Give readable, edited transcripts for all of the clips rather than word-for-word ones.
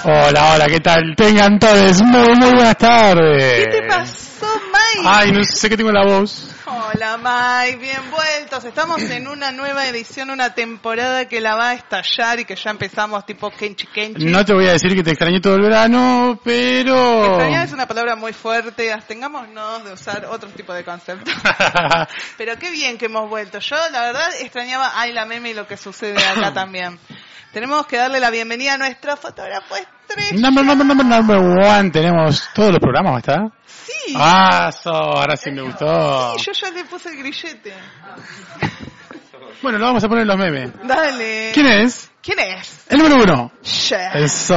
Hola, hola, ¿qué tal? Tengan todos muy buenas tardes. ¿Qué te pasó, Mike? Ay, no sé qué tengo en la voz. Hola, Mike, bien vueltos. Estamos en una nueva edición, una temporada que la va a estallar y que ya empezamos tipo kenchi. No te voy a decir que te extrañé todo el verano, pero... Extrañar es una palabra muy fuerte, abstengámonos de usar otro tipo de conceptos. Pero qué bien que hemos vuelto. Yo, la verdad, extrañaba Ay la Meme y lo que sucede acá también. Tenemos que darle la bienvenida a nuestro fotógrafo estrella. Number one, tenemos todos los programas, ¿está? Sí. Ahora sí me gustó. Sí, yo ya le puse el grillete. Bueno, lo vamos a poner en los memes. Dale. ¿Quién es? ¿Quién es? El número 1. Chef. Eso.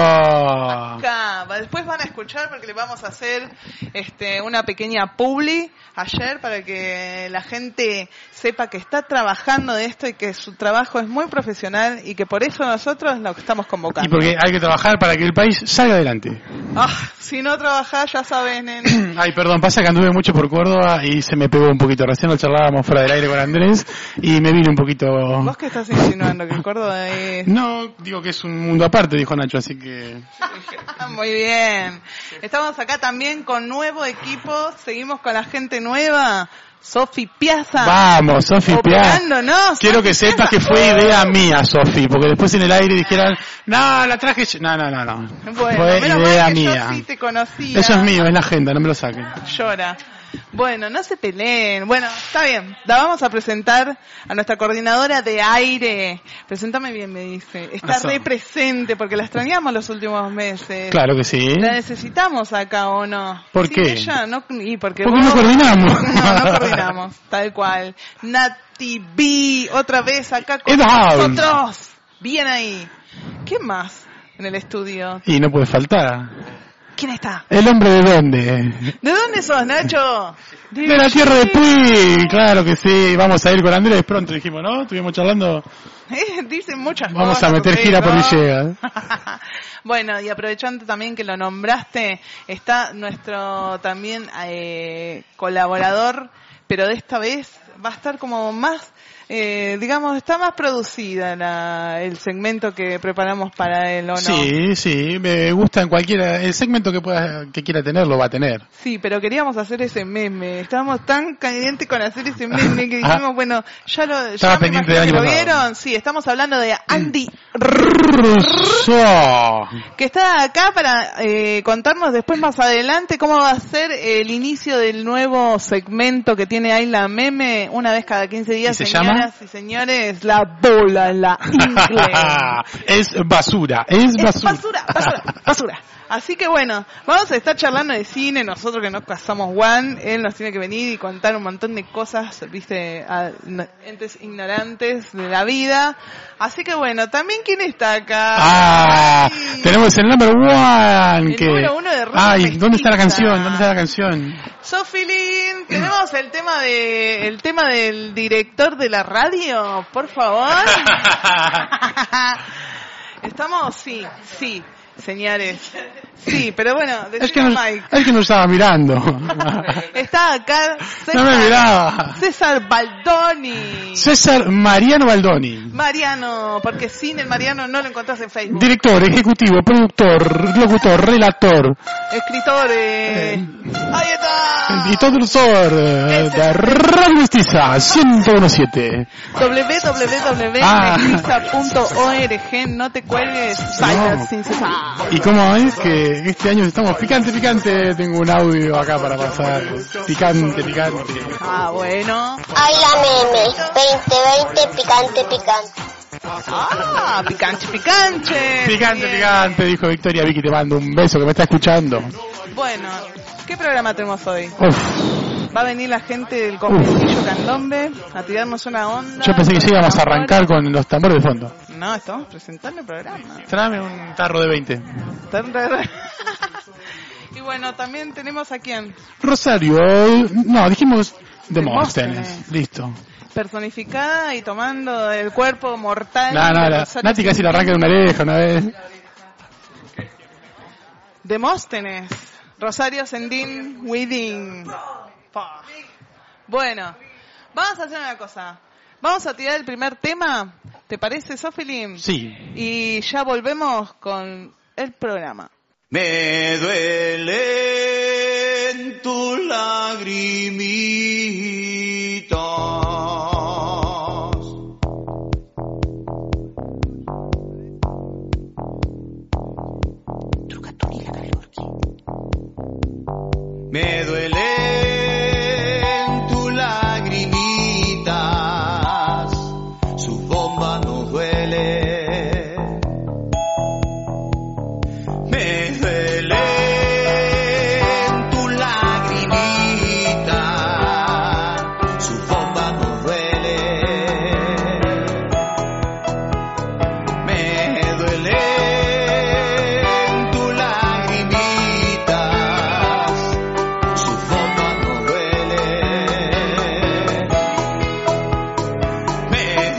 Acá. Después van a escuchar porque le vamos a hacer una pequeña publi ayer para que la gente sepa que está trabajando de esto y que su trabajo es muy profesional y que por eso nosotros lo estamos convocando. Y porque hay que trabajar para que el país salga adelante. Si no trabajás, ya sabes, nene. Ay, perdón, pasa que anduve mucho por Córdoba y se me pegó un poquito. Recién lo charlábamos fuera del aire con Andrés y me vine un poquito... ¿Vos qué estás insinuando? ¿Que Córdoba es...? No, digo que es un mundo aparte, dijo Nacho, así que... Muy bien. Estamos acá también con nuevo equipo. Seguimos con la gente nueva. Sofi Piazza. Vamos, Sofi Piazza. Quiero que sepas que fue idea mía, Sofi, porque después en el aire dijeran, no, la traje yo. No. Bueno, fue idea mía. Yo sí te conocía. Eso es mío, es la agenda, no me lo saquen. Llora. Bueno, no se peleen. Bueno, está bien. La vamos a presentar a nuestra coordinadora de aire. Preséntame bien, me dice. Está re presente porque la extrañamos los últimos meses. Claro que sí. ¿La necesitamos acá o no? ¿Por qué? Ella, no, porque no coordinamos. No coordinamos, tal cual. Nati B, otra vez acá con nosotros. Bien ahí. ¿Qué más en el estudio? Y no puede faltar. ¿Quién está? ¿El hombre de dónde? ¿De dónde sos, Nacho? De la tierra de Puy, claro que sí. Vamos a ir con Andrés pronto, dijimos, ¿no? Estuvimos charlando. Dicen muchas cosas. Vamos a meter gira por Villegas. Bueno, y aprovechando también que lo nombraste, está nuestro también colaborador, pero de esta vez va a estar como más... está más producida el segmento que preparamos para él, ¿o no? Sí, me gusta en cualquiera, el segmento que quiera tener lo va a tener. Sí, pero queríamos hacer ese meme, estábamos tan calientes con hacer ese meme que dijimos, bueno, estaba pendiente de año ¿lo pasado. vieron? Sí, estamos hablando de Andy Russo, que está acá para contarnos después más adelante cómo va a ser el inicio del nuevo segmento que tiene ahí la meme una vez cada 15 días. ¿Y se llama? Y señores, la bola, la inglés. Es basura. Así que bueno, vamos a estar charlando de cine, nosotros que no casamos Juan, él nos tiene que venir y contar un montón de cosas, viste, a entes ignorantes de la vida. Así que bueno, también ¿quién está acá? Tenemos el number one. El número uno de Rock Ay, Mestiza. ¿dónde está la canción? Sofilín, tenemos el tema del director de la radio, por favor. Estamos, sí, señores. Sí, pero bueno, Es que no estaba mirando. Está acá No me miraba. César Baldoni. César Mariano Baldoni. Mariano, porque sin el Mariano no lo encontrás en Facebook. Director, ejecutivo, productor, locutor, relator. Escritor, ahí está. Y todo de Radio Mestiza 101.7. www.mestiza.org. No te cuelgues, Silence sin cesar. ¿Y cómo es que este año estamos picante? Tengo un audio acá para pasar. Picante. Bueno. Ay, la meme. 2020, picante. Picante, dijo Victoria. Vicky, te mando un beso que me está escuchando. Bueno, ¿qué programa tenemos hoy? Uf. Va a venir la gente del Conventillo Candombe a tirarnos una onda. Yo pensé que sí íbamos a arrancar con los tambores de fondo. No, estamos presentando el programa. Tráeme un tarro de 20. Y bueno, también tenemos a quién. Rosario, no, dijimos Demóstenes. Listo. Personificada y tomando el cuerpo mortal. Nati casi le arranca de una oreja una vez. Demóstenes. Rosario Sendín Widing. Bueno, vamos a hacer una cosa. Vamos a tirar el primer tema. ¿Te parece, Sofilín? Sí. Y ya volvemos con el programa. Me duelen tus lagrimitas. Me duelen tus lagrimitas. Su bomba no duele. Me duelen tus lagrimitas. Su bomba no duele. Me duelen tus lagrimitas. Su bomba no duele. Me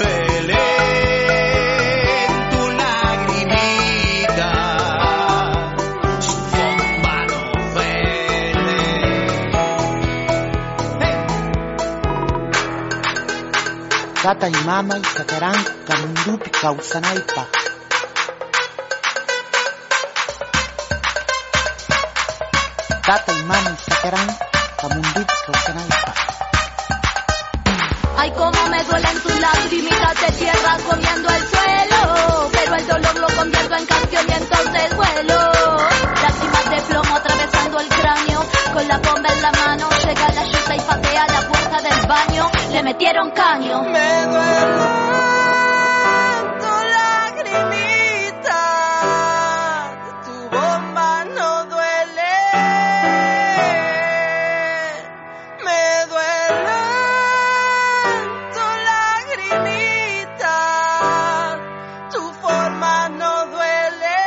duelen tus lagrimitas. Su bomba no duele. Tata y mama y sacarán Camundupi Causanaipa. Tata y mama y sacarán Camundupi Causanaipa. Ay, cómo me duelen tus lagrimitas de tierra comiendo el suelo, pero el dolor lo convierto en canción y entonces vuelo. Lágrimas de plomo atravesando el cráneo, con la bomba en la mano, llega la yuta y patea la puerta del baño, le metieron caño. Me duelen tus lagrimitas, tu bomba no duele. Me duelen tus lagrimitas, tu forma no duele.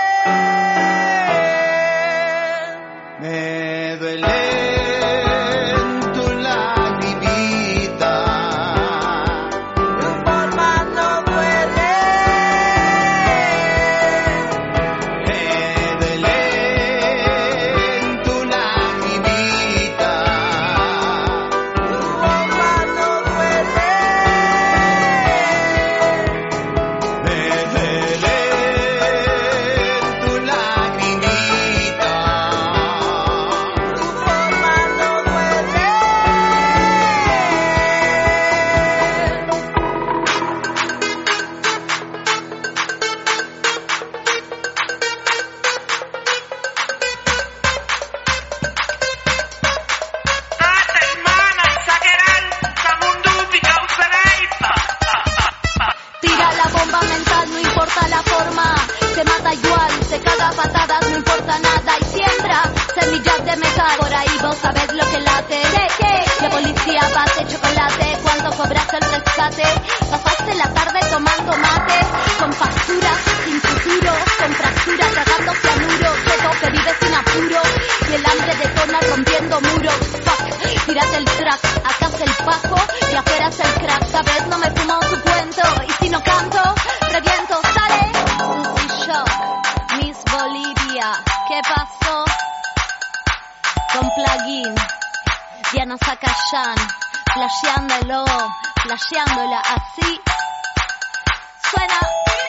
Me duelen tus lagrimitas. Tu forma no duele. Me duelen tus lagrimitas. Tu forma no duele. Me duelen tus lagrimitas. Tu forma no duele. Tira la bomba mental, no importa la forma, se mata igual, se caga a patadas, no importa nada y siembra semillas de metal. Por ahí vos sabés lo que late. La policía bate chocolate cuando cobras el rescate. Pasaste la tarde tomando mate, con facturas, sin futuro, con fracturas, tragando cianuro, seco que vive sin apuro, y el hambre detona rompiendo muros. Fuck, tírate el track, acá es el paco y afuera es el crack. Sabes, no me fumo su cuento, y si no canto, reviento, sale. Susi Shock, Miss Bolivia, ¿qué pasó? Con plugin, Diana Zacayán, flasheándola así. Suena.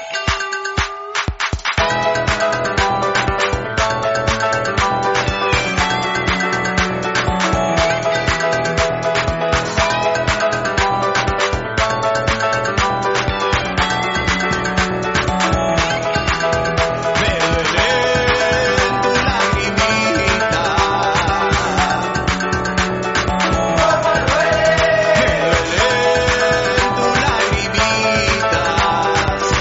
Me duelen tus lagrimitas. Me duelen tus lagrimitas.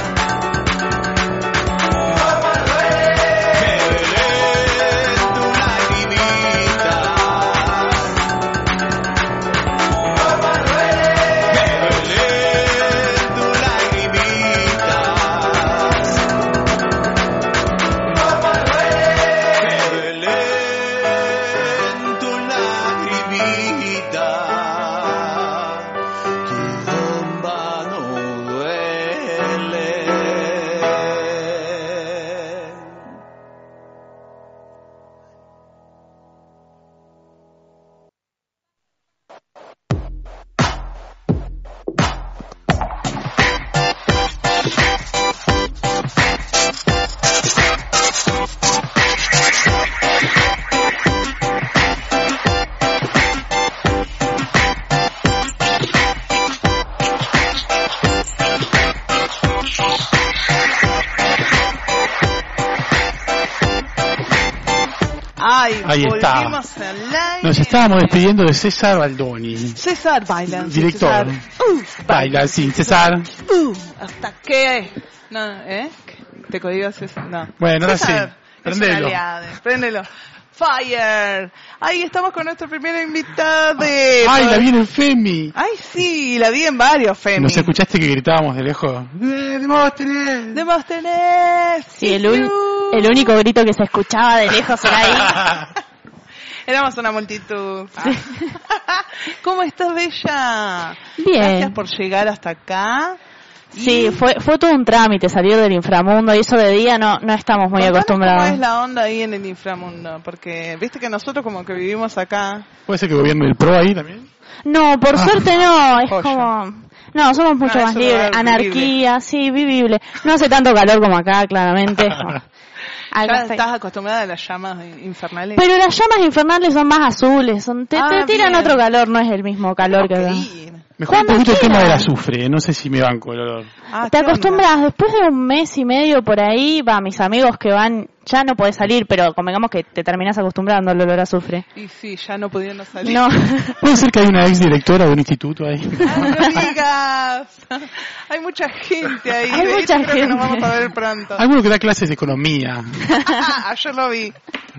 Ahí está. Volvimos al aire. Nos estábamos despidiendo de César Baldoni. César baila. Director. César. Baila sin César. ¿Hasta qué? No, ¿Te código César? No. Bueno, ahora sí. César, Prendelo. Préndelo. Fire. Ahí estamos con nuestro primer invitado. Ay, la vi en el Femi. Ay, sí, la vi en varios Femi. ¿Nos escuchaste que gritábamos de lejos? ¡Demóstenes! ¡Demóstenes! Sí, el único grito que se escuchaba de lejos era ahí. Éramos una multitud. Sí. ¿Cómo estás, Bella? Bien. Gracias por llegar hasta acá. Sí, fue todo un trámite salir del inframundo y eso de día no estamos muy acostumbrados. ¿Cómo es la onda ahí en el inframundo? Porque viste que nosotros como que vivimos acá. ¿Puede ser que gobierne el PRO ahí también? No, por suerte no, es Joya. como... No, somos mucho más libres, anarquía, sí, vivible. No hace tanto calor como acá, claramente. Ya estás acostumbrada a las llamas infernales. Pero las llamas infernales son más azules, te tiran otro calor, no es el mismo calor que acá. Mejor un poquito el tema del azufre, no sé si me banco el olor. Te acostumbras, después de un mes y medio por ahí, mis amigos que van, ya no podés salir, pero convengamos que te terminás acostumbrando al olor a azufre. Y sí, ya no pudiendo salir. No. ¿Puede ser que hay una ex directora de un instituto ahí? ¡Ay, no digas! Hay mucha gente ahí. Hay mucha gente. Creo que nos vamos a ver pronto. Alguno que da clases de economía. Ayer lo vi.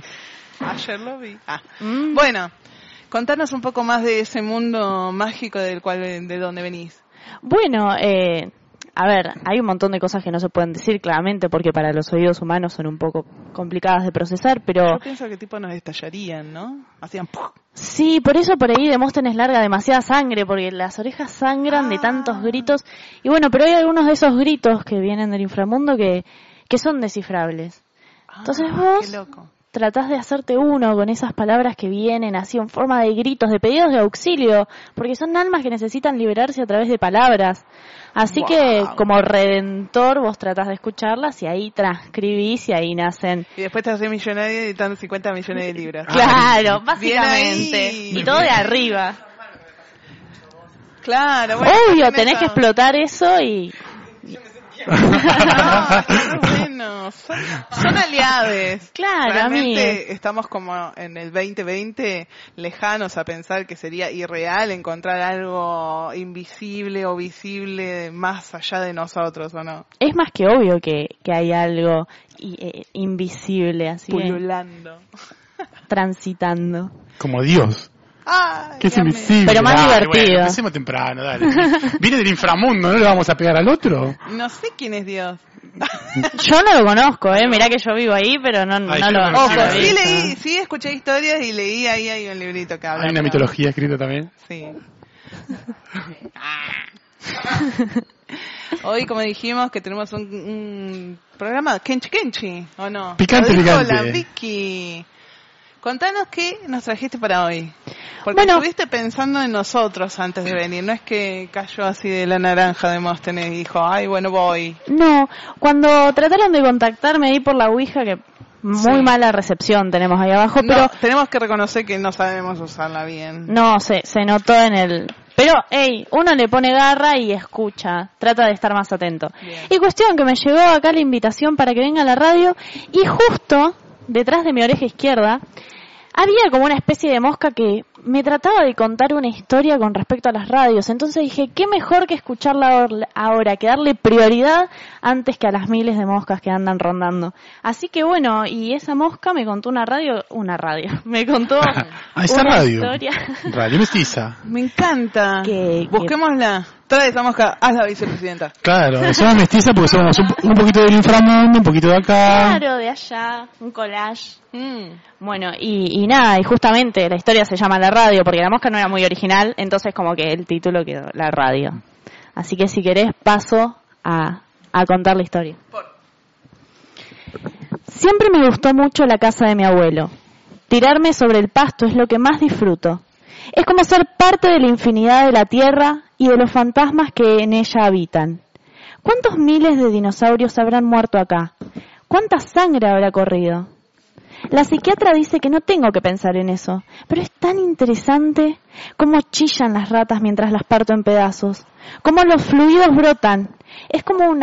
Bueno, contanos un poco más de ese mundo mágico de donde venís. Bueno, a ver, hay un montón de cosas que no se pueden decir claramente porque para los oídos humanos son un poco complicadas de procesar, pero... Yo pienso que tipo nos estallarían, ¿no? Hacían... ¡puf! Sí, por eso por ahí Demóstenes larga demasiada sangre, porque las orejas sangran de tantos gritos. Y bueno, pero hay algunos de esos gritos que vienen del inframundo que son descifrables. Entonces vos... Qué loco. Tratás de hacerte uno con esas palabras que vienen así en forma de gritos, de pedidos de auxilio, porque son almas que necesitan liberarse a través de palabras. Así que como redentor vos tratás de escucharlas y ahí transcribís y ahí nacen. Y después te haces millonario editando 50 millones de libros. Claro, básicamente. Y todo de arriba. Claro, bueno. Obvio, tenés que explotar eso y... Bueno, son aliados. Claro, realmente estamos como en el 2020 lejanos a pensar que sería irreal encontrar algo invisible o visible más allá de nosotros, ¿o no? Es más que obvio que hay algo invisible así pululando, transitando como Dios. Que es invisible. Pero más divertido. Bueno, empecemos temprano, dale. Viene del inframundo, ¿no le vamos a pegar al otro? No sé quién es Dios. Yo no lo conozco, mirá que yo vivo ahí, pero no lo Ojo, sí escuché historias y leí ahí hay un librito que habla. Hay una mitología escrita también. Sí. Hoy, como dijimos, que tenemos un programa Kenchi, ¿o no? Picante. Hola, Vicky. Contanos qué nos trajiste para hoy. Porque estuviste pensando en nosotros antes de venir. No es que cayó así de la naranja de Demóstenes y dijo, ay, bueno, voy. No, cuando trataron de contactarme ahí por la Ouija, que muy mala recepción tenemos ahí abajo, pero... tenemos que reconocer que no sabemos usarla bien. No, se notó en el... Pero, uno le pone garra y escucha, trata de estar más atento. Bien. Y cuestión que me llegó acá la invitación para que venga a la radio y justo detrás de mi oreja izquierda había como una especie de mosca que me trataba de contar una historia con respecto a las radios. Entonces dije, qué mejor que escucharla ahora, que darle prioridad antes que a las miles de moscas que andan rondando. Así que bueno, y esa mosca me contó una radio, me contó esa una radio. Historia. Radio Mestiza. Me encanta. Busquémosla. Trae esa mosca, haz la vicepresidenta. Claro, somos mestizas porque somos un poquito del inframundo, un poquito de acá. Claro, de allá, un collage. Bueno, y nada, y justamente la historia se llama La Radio, porque la mosca no era muy original, entonces como que el título quedó La Radio. Así que si querés paso a contar la historia. Siempre me gustó mucho la casa de mi abuelo. Tirarme sobre el pasto es lo que más disfruto. Es como ser parte de la infinidad de la tierra y de los fantasmas que en ella habitan. ¿Cuántos miles de dinosaurios habrán muerto acá? ¿Cuánta sangre habrá corrido? La psiquiatra dice que no tengo que pensar en eso, pero es tan interesante cómo chillan las ratas mientras las parto en pedazos, cómo los fluidos brotan. Es como un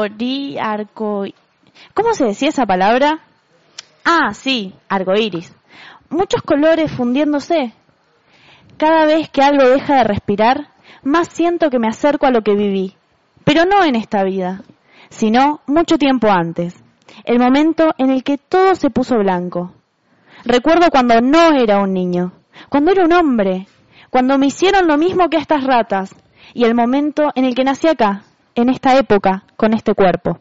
¿cómo se decía esa palabra? Ah, sí, arcoíris. muchos colores fundiéndose. Cada vez que algo deja de respirar, más siento que me acerco a lo que viví, pero no en esta vida, sino mucho tiempo antes, el momento en el que todo se puso blanco. Recuerdo cuando no era un niño, cuando era un hombre, cuando me hicieron lo mismo que a estas ratas, y el momento en el que nací acá, en esta época, con este cuerpo.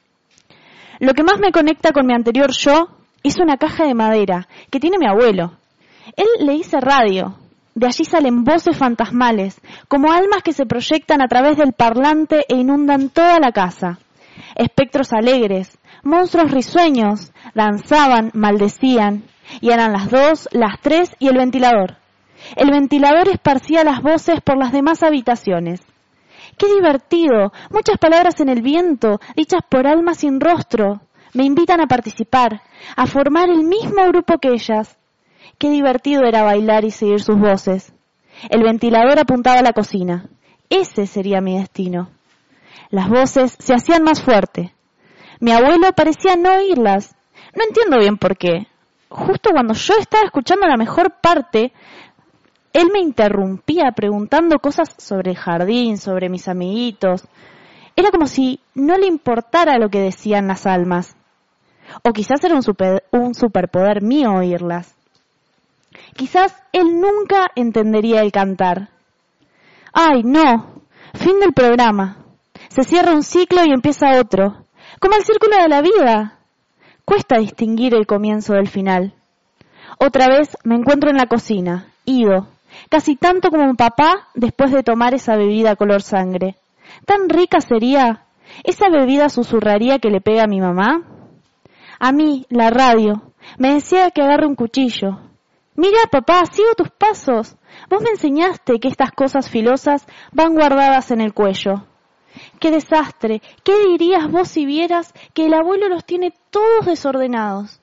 Lo que más me conecta con mi anterior yo es una caja de madera que tiene mi abuelo. Él le dice radio. De allí salen voces fantasmales, como almas que se proyectan a través del parlante e inundan toda la casa. Espectros alegres, monstruos risueños, danzaban, maldecían, y eran las 2, las 3 y el ventilador. El ventilador esparcía las voces por las demás habitaciones. ¡Qué divertido! Muchas palabras en el viento, dichas por almas sin rostro. Me invitan a participar, a formar el mismo grupo que ellas. Qué divertido era bailar y seguir sus voces. El ventilador apuntaba a la cocina. Ese sería mi destino. Las voces se hacían más fuertes. Mi abuelo parecía no oírlas. No entiendo bien por qué. Justo cuando yo estaba escuchando la mejor parte, él me interrumpía preguntando cosas sobre el jardín, sobre mis amiguitos. Era como si no le importara lo que decían las almas. O quizás era un superpoder mío oírlas. Quizás él nunca entendería el cantar. ¡Ay, no! Fin del programa. Se cierra un ciclo y empieza otro. Como el círculo de la vida. Cuesta distinguir el comienzo del final. Otra vez me encuentro en la cocina, ido, casi tanto como mi papá después de tomar esa bebida color sangre. ¿Tan rica sería? ¿Esa bebida susurraría que le pega a mi mamá? A mí, la radio, me decía que agarre un cuchillo. Mira, papá, sigo tus pasos. Vos me enseñaste que estas cosas filosas van guardadas en el cuello. ¡Qué desastre! ¿Qué dirías vos si vieras que el abuelo los tiene todos desordenados?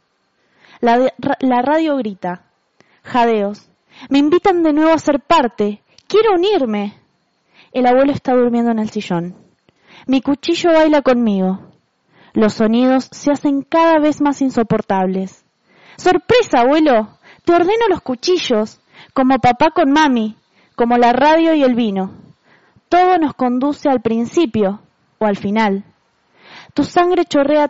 La radio grita. Jadeos. Me invitan de nuevo a ser parte. Quiero unirme. El abuelo está durmiendo en el sillón. Mi cuchillo baila conmigo. Los sonidos se hacen cada vez más insoportables. ¡Sorpresa, abuelo! Te ordeno los cuchillos, como papá con mami, como la radio y el vino. Todo nos conduce al principio o al final. Tu sangre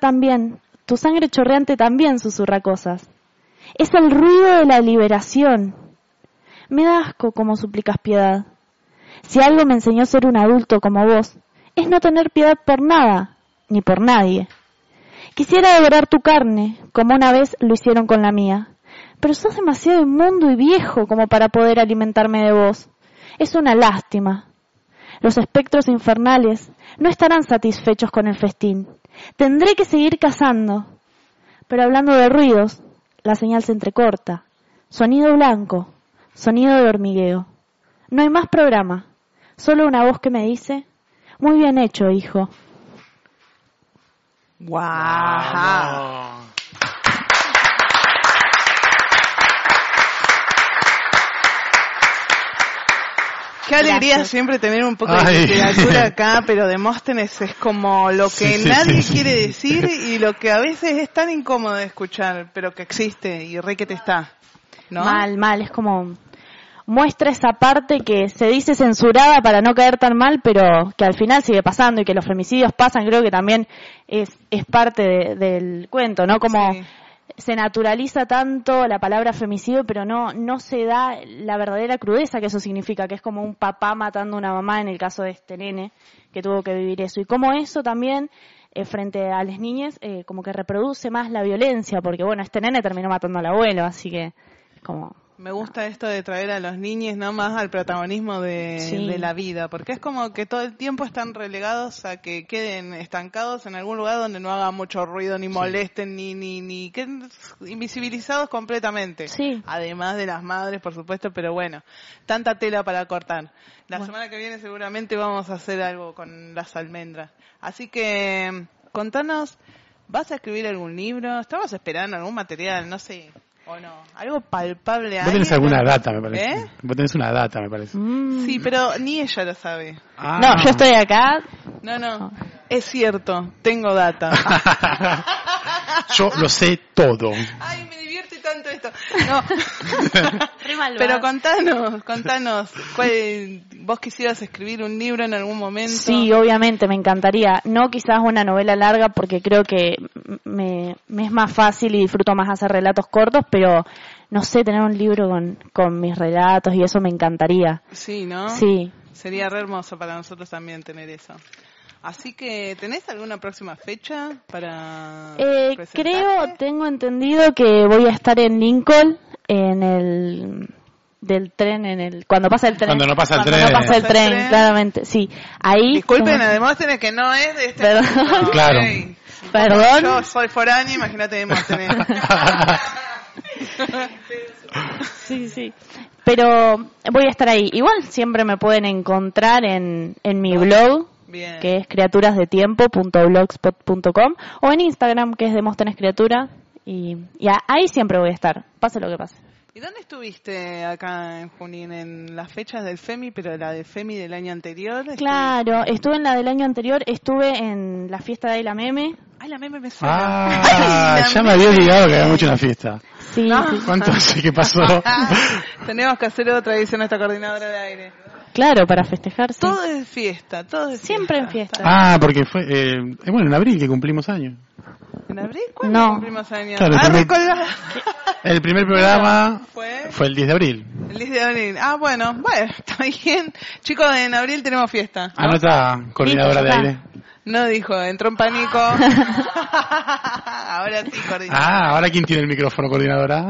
chorreante también susurra cosas. Es el ruido de la liberación. Me da asco como suplicas piedad. Si algo me enseñó a ser un adulto como vos, es no tener piedad por nada, ni por nadie. Quisiera devorar tu carne, como una vez lo hicieron con la mía. Pero sos demasiado inmundo y viejo como para poder alimentarme de vos. Es una lástima. Los espectros infernales no estarán satisfechos con el festín. Tendré que seguir cazando. Pero hablando de ruidos, la señal se entrecorta. Sonido blanco, sonido de hormigueo. No hay más programa, solo una voz que me dice, muy bien hecho, hijo. ¡Guau! Qué alegría. Gracias. Siempre tener un poco de literatura acá, pero Demóstenes es como lo que nadie quiere decir y lo que a veces es tan incómodo de escuchar, pero que existe y re que te está, ¿no? Mal, es como muestra esa parte que se dice censurada para no caer tan mal, pero que al final sigue pasando y que los femicidios pasan, creo que también es parte del cuento, ¿no? Como se naturaliza tanto la palabra femicidio, pero no se da la verdadera crudeza que eso significa, que es como un papá matando a una mamá en el caso de este nene que tuvo que vivir eso. Y como eso también, frente a las niñas, como que reproduce más la violencia, porque bueno, este nene terminó matando al abuelo, así que como... Me gusta esto de traer a los niños no más al protagonismo de la vida, porque es como que todo el tiempo están relegados a que queden estancados en algún lugar donde no hagan mucho ruido, ni molesten, ni queden invisibilizados completamente. Sí. Además de las madres, por supuesto, pero bueno, tanta tela para cortar. La semana que viene seguramente vamos a hacer algo con las almendras. Así que, contanos, ¿vas a escribir algún libro? ¿Estabas esperando algún material? No sé... ¿O no? Algo palpable. Vos tenés alguna data, me parece. Vos tenés una data, me parece. Sí, pero ni ella lo sabe. No, yo estoy acá. No. Es cierto, tengo data. Yo lo sé todo. Ay, me divierte tanto Pablito. No. Pero contanos, ¿vos quisieras escribir un libro en algún momento? Sí, obviamente, me encantaría. No quizás una novela larga, porque creo que me es más fácil y disfruto más hacer relatos cortos, pero no sé, tener un libro con mis relatos y eso me encantaría. Sí, ¿no? Sí. Sería re hermoso para nosotros también tener eso. Así que, ¿tenés alguna próxima fecha para presentarte? Tengo entendido que voy a estar en Lincoln, en el del tren, cuando pasa el tren. Cuando no pasa el tren, claramente, sí. Ahí. Disculpen, Demóstenes, que no es de este. Perdón. Claro. Okay. Perdón. Yo soy foránea, imagínate Demóstenes. Sí. Pero voy a estar ahí. Igual siempre me pueden encontrar en mi blog, bien, que es criaturasdetiempo.blogspot.com, o en Instagram, que es Demóstenes Criatura, y ahí siempre voy a estar, pase lo que pase. ¿Y dónde estuviste acá en Junín? ¿En las fechas del FEMI, pero la de FEMI del año anterior? Claro, estuve en la del año anterior, estuve en la fiesta de la Meme. Ay, la Meme me suena. Ya me había olvidado que había mucho una fiesta. Sí. ¿Cuánto hace que pasó? Tenemos que hacer otra edición a esta coordinadora de aire. Claro, para festejarse. Todo es fiesta, siempre en fiesta. Porque fue, bueno, en abril que cumplimos años. ¿En abril? ¿Cuándo cumplimos años? Claro, el primer programa fue el 10 de abril. El 10 de abril. Bueno, está bien. Chicos, en abril tenemos fiesta, ¿no? Anota, coordinadora de aire. No dijo, entró en pánico. Ahora sí, coordinadora. Ahora ¿quién tiene el micrófono, coordinadora?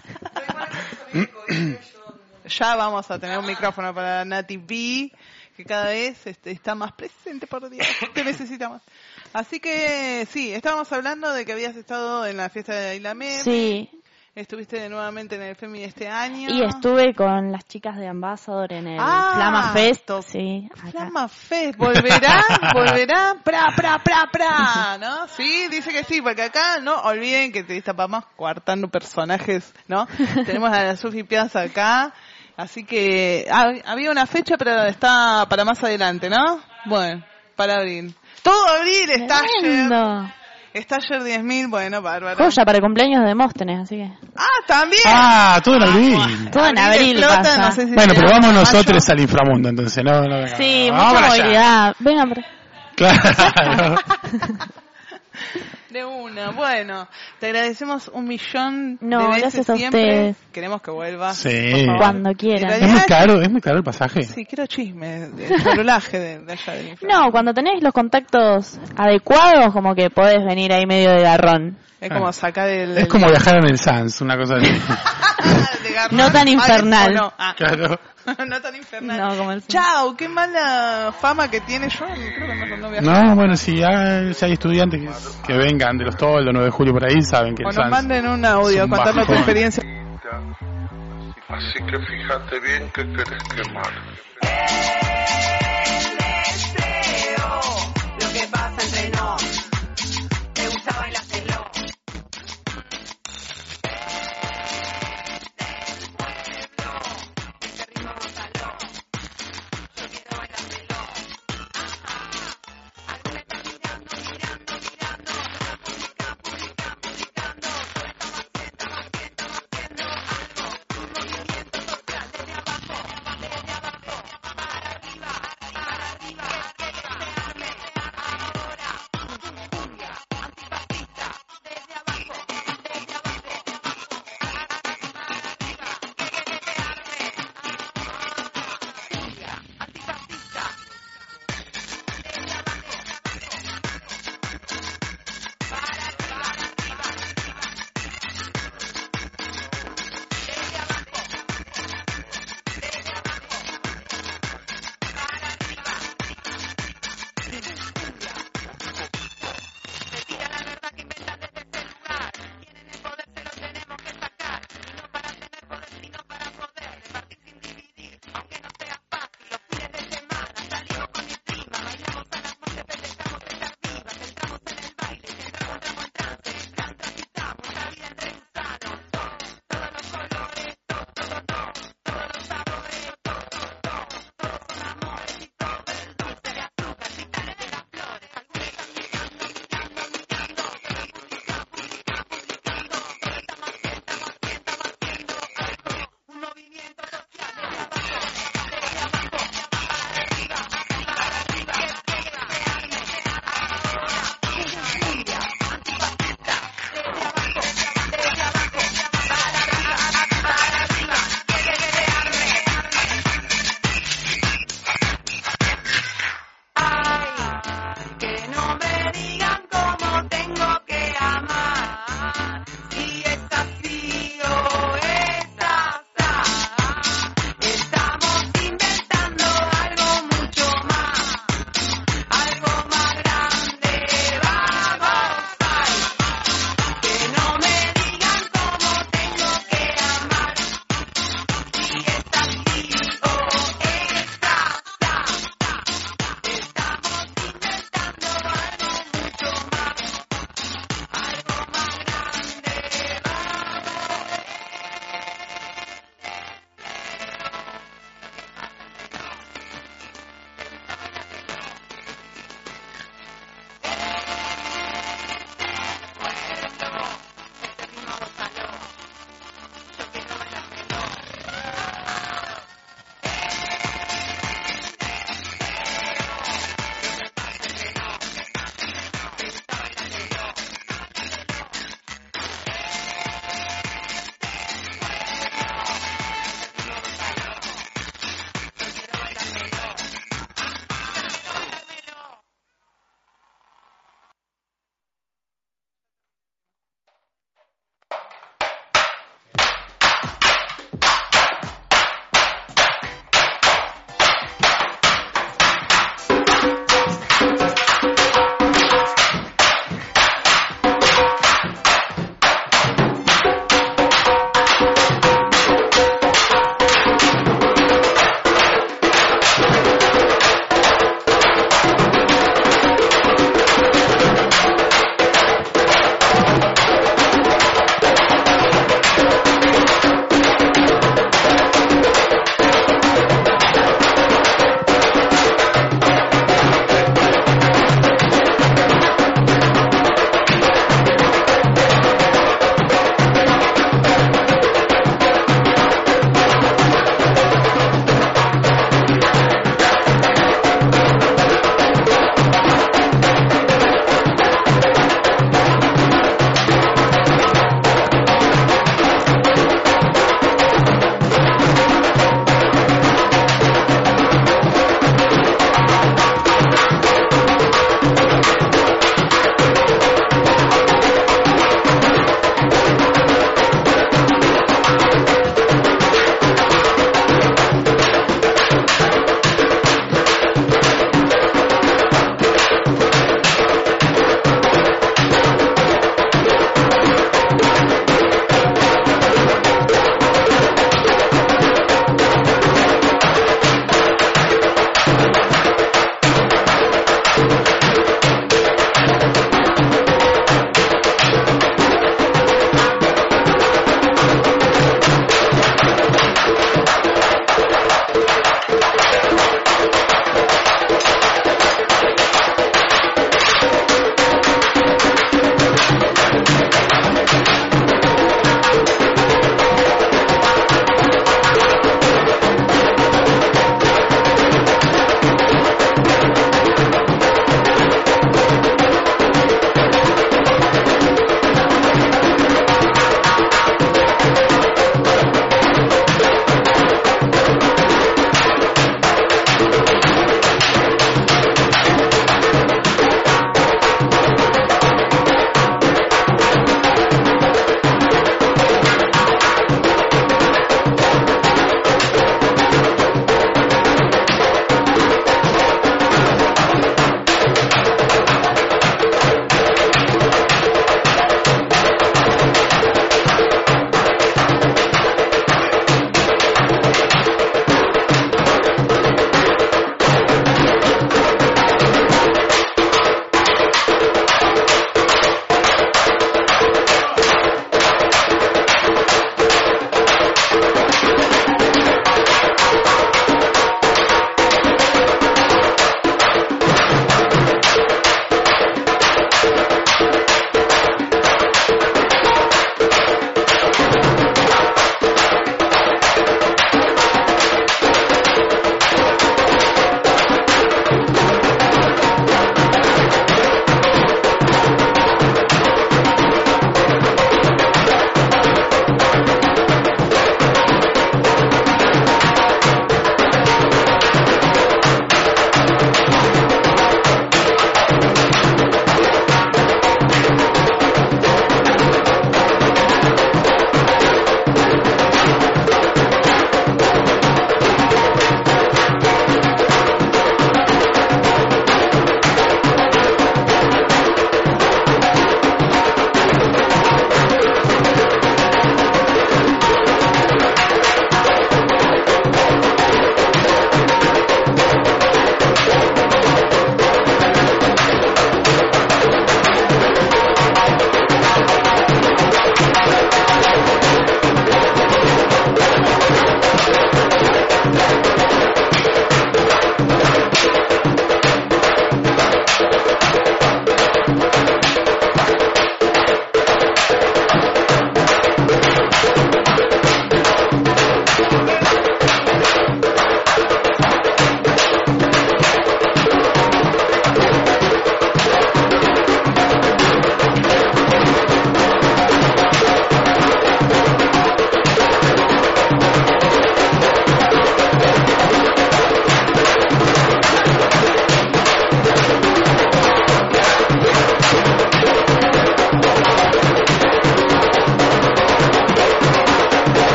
Ya vamos a tener un micrófono para Nati B, que cada vez está más presente, por Dios. Te necesitamos. Así que, sí, estábamos hablando de que habías estado en la fiesta de Isla Meme. Sí. Estuviste nuevamente en el FEMI este año. Y estuve con las chicas de Ambassador en el Flama Fest. Sí. Flama Fest, volverá, ¿no? Sí, dice que sí, porque acá no olviden que estamos coartando personajes, ¿no? Tenemos a la Sufi Piazza acá. Así que había una fecha, pero está para más adelante, ¿no? Bueno, para abril. Todo abril está ayer. Está ayer 10.000, bueno, bárbaro. Joya para el cumpleaños de Demóstenes, así que. También. Todo en abril. Todo en abril pasa. No sé si bueno, pero vamos nosotros al inframundo, entonces, no venga. Sí, mucha movilidad. Vengan, Claro. De una, bueno, te agradecemos 1.000.000 de veces gracias a siempre. ustedes. Queremos que vuelvas. Sí. Cuando quieran. Es muy caro el pasaje. Sí, quiero chisme, el charolaje de allá del infierno. No, cuando tenés los contactos adecuados, como que podés venir ahí medio de garrón. Es como sacar el... Es como viajar en el Sans, una cosa así. No tan infernal. Claro. No tan infernal. No, como el... Chao, qué mala fama que tiene. Yo creo que no viajo. No, bueno, si hay estudiantes que vengan de los Toldos, 9 de julio por ahí, saben que o el nos Sans manden un audio contando tu experiencia. Así que fíjate bien que querés quemar. Lo que pasa entre nos. Me gusta bailárselo.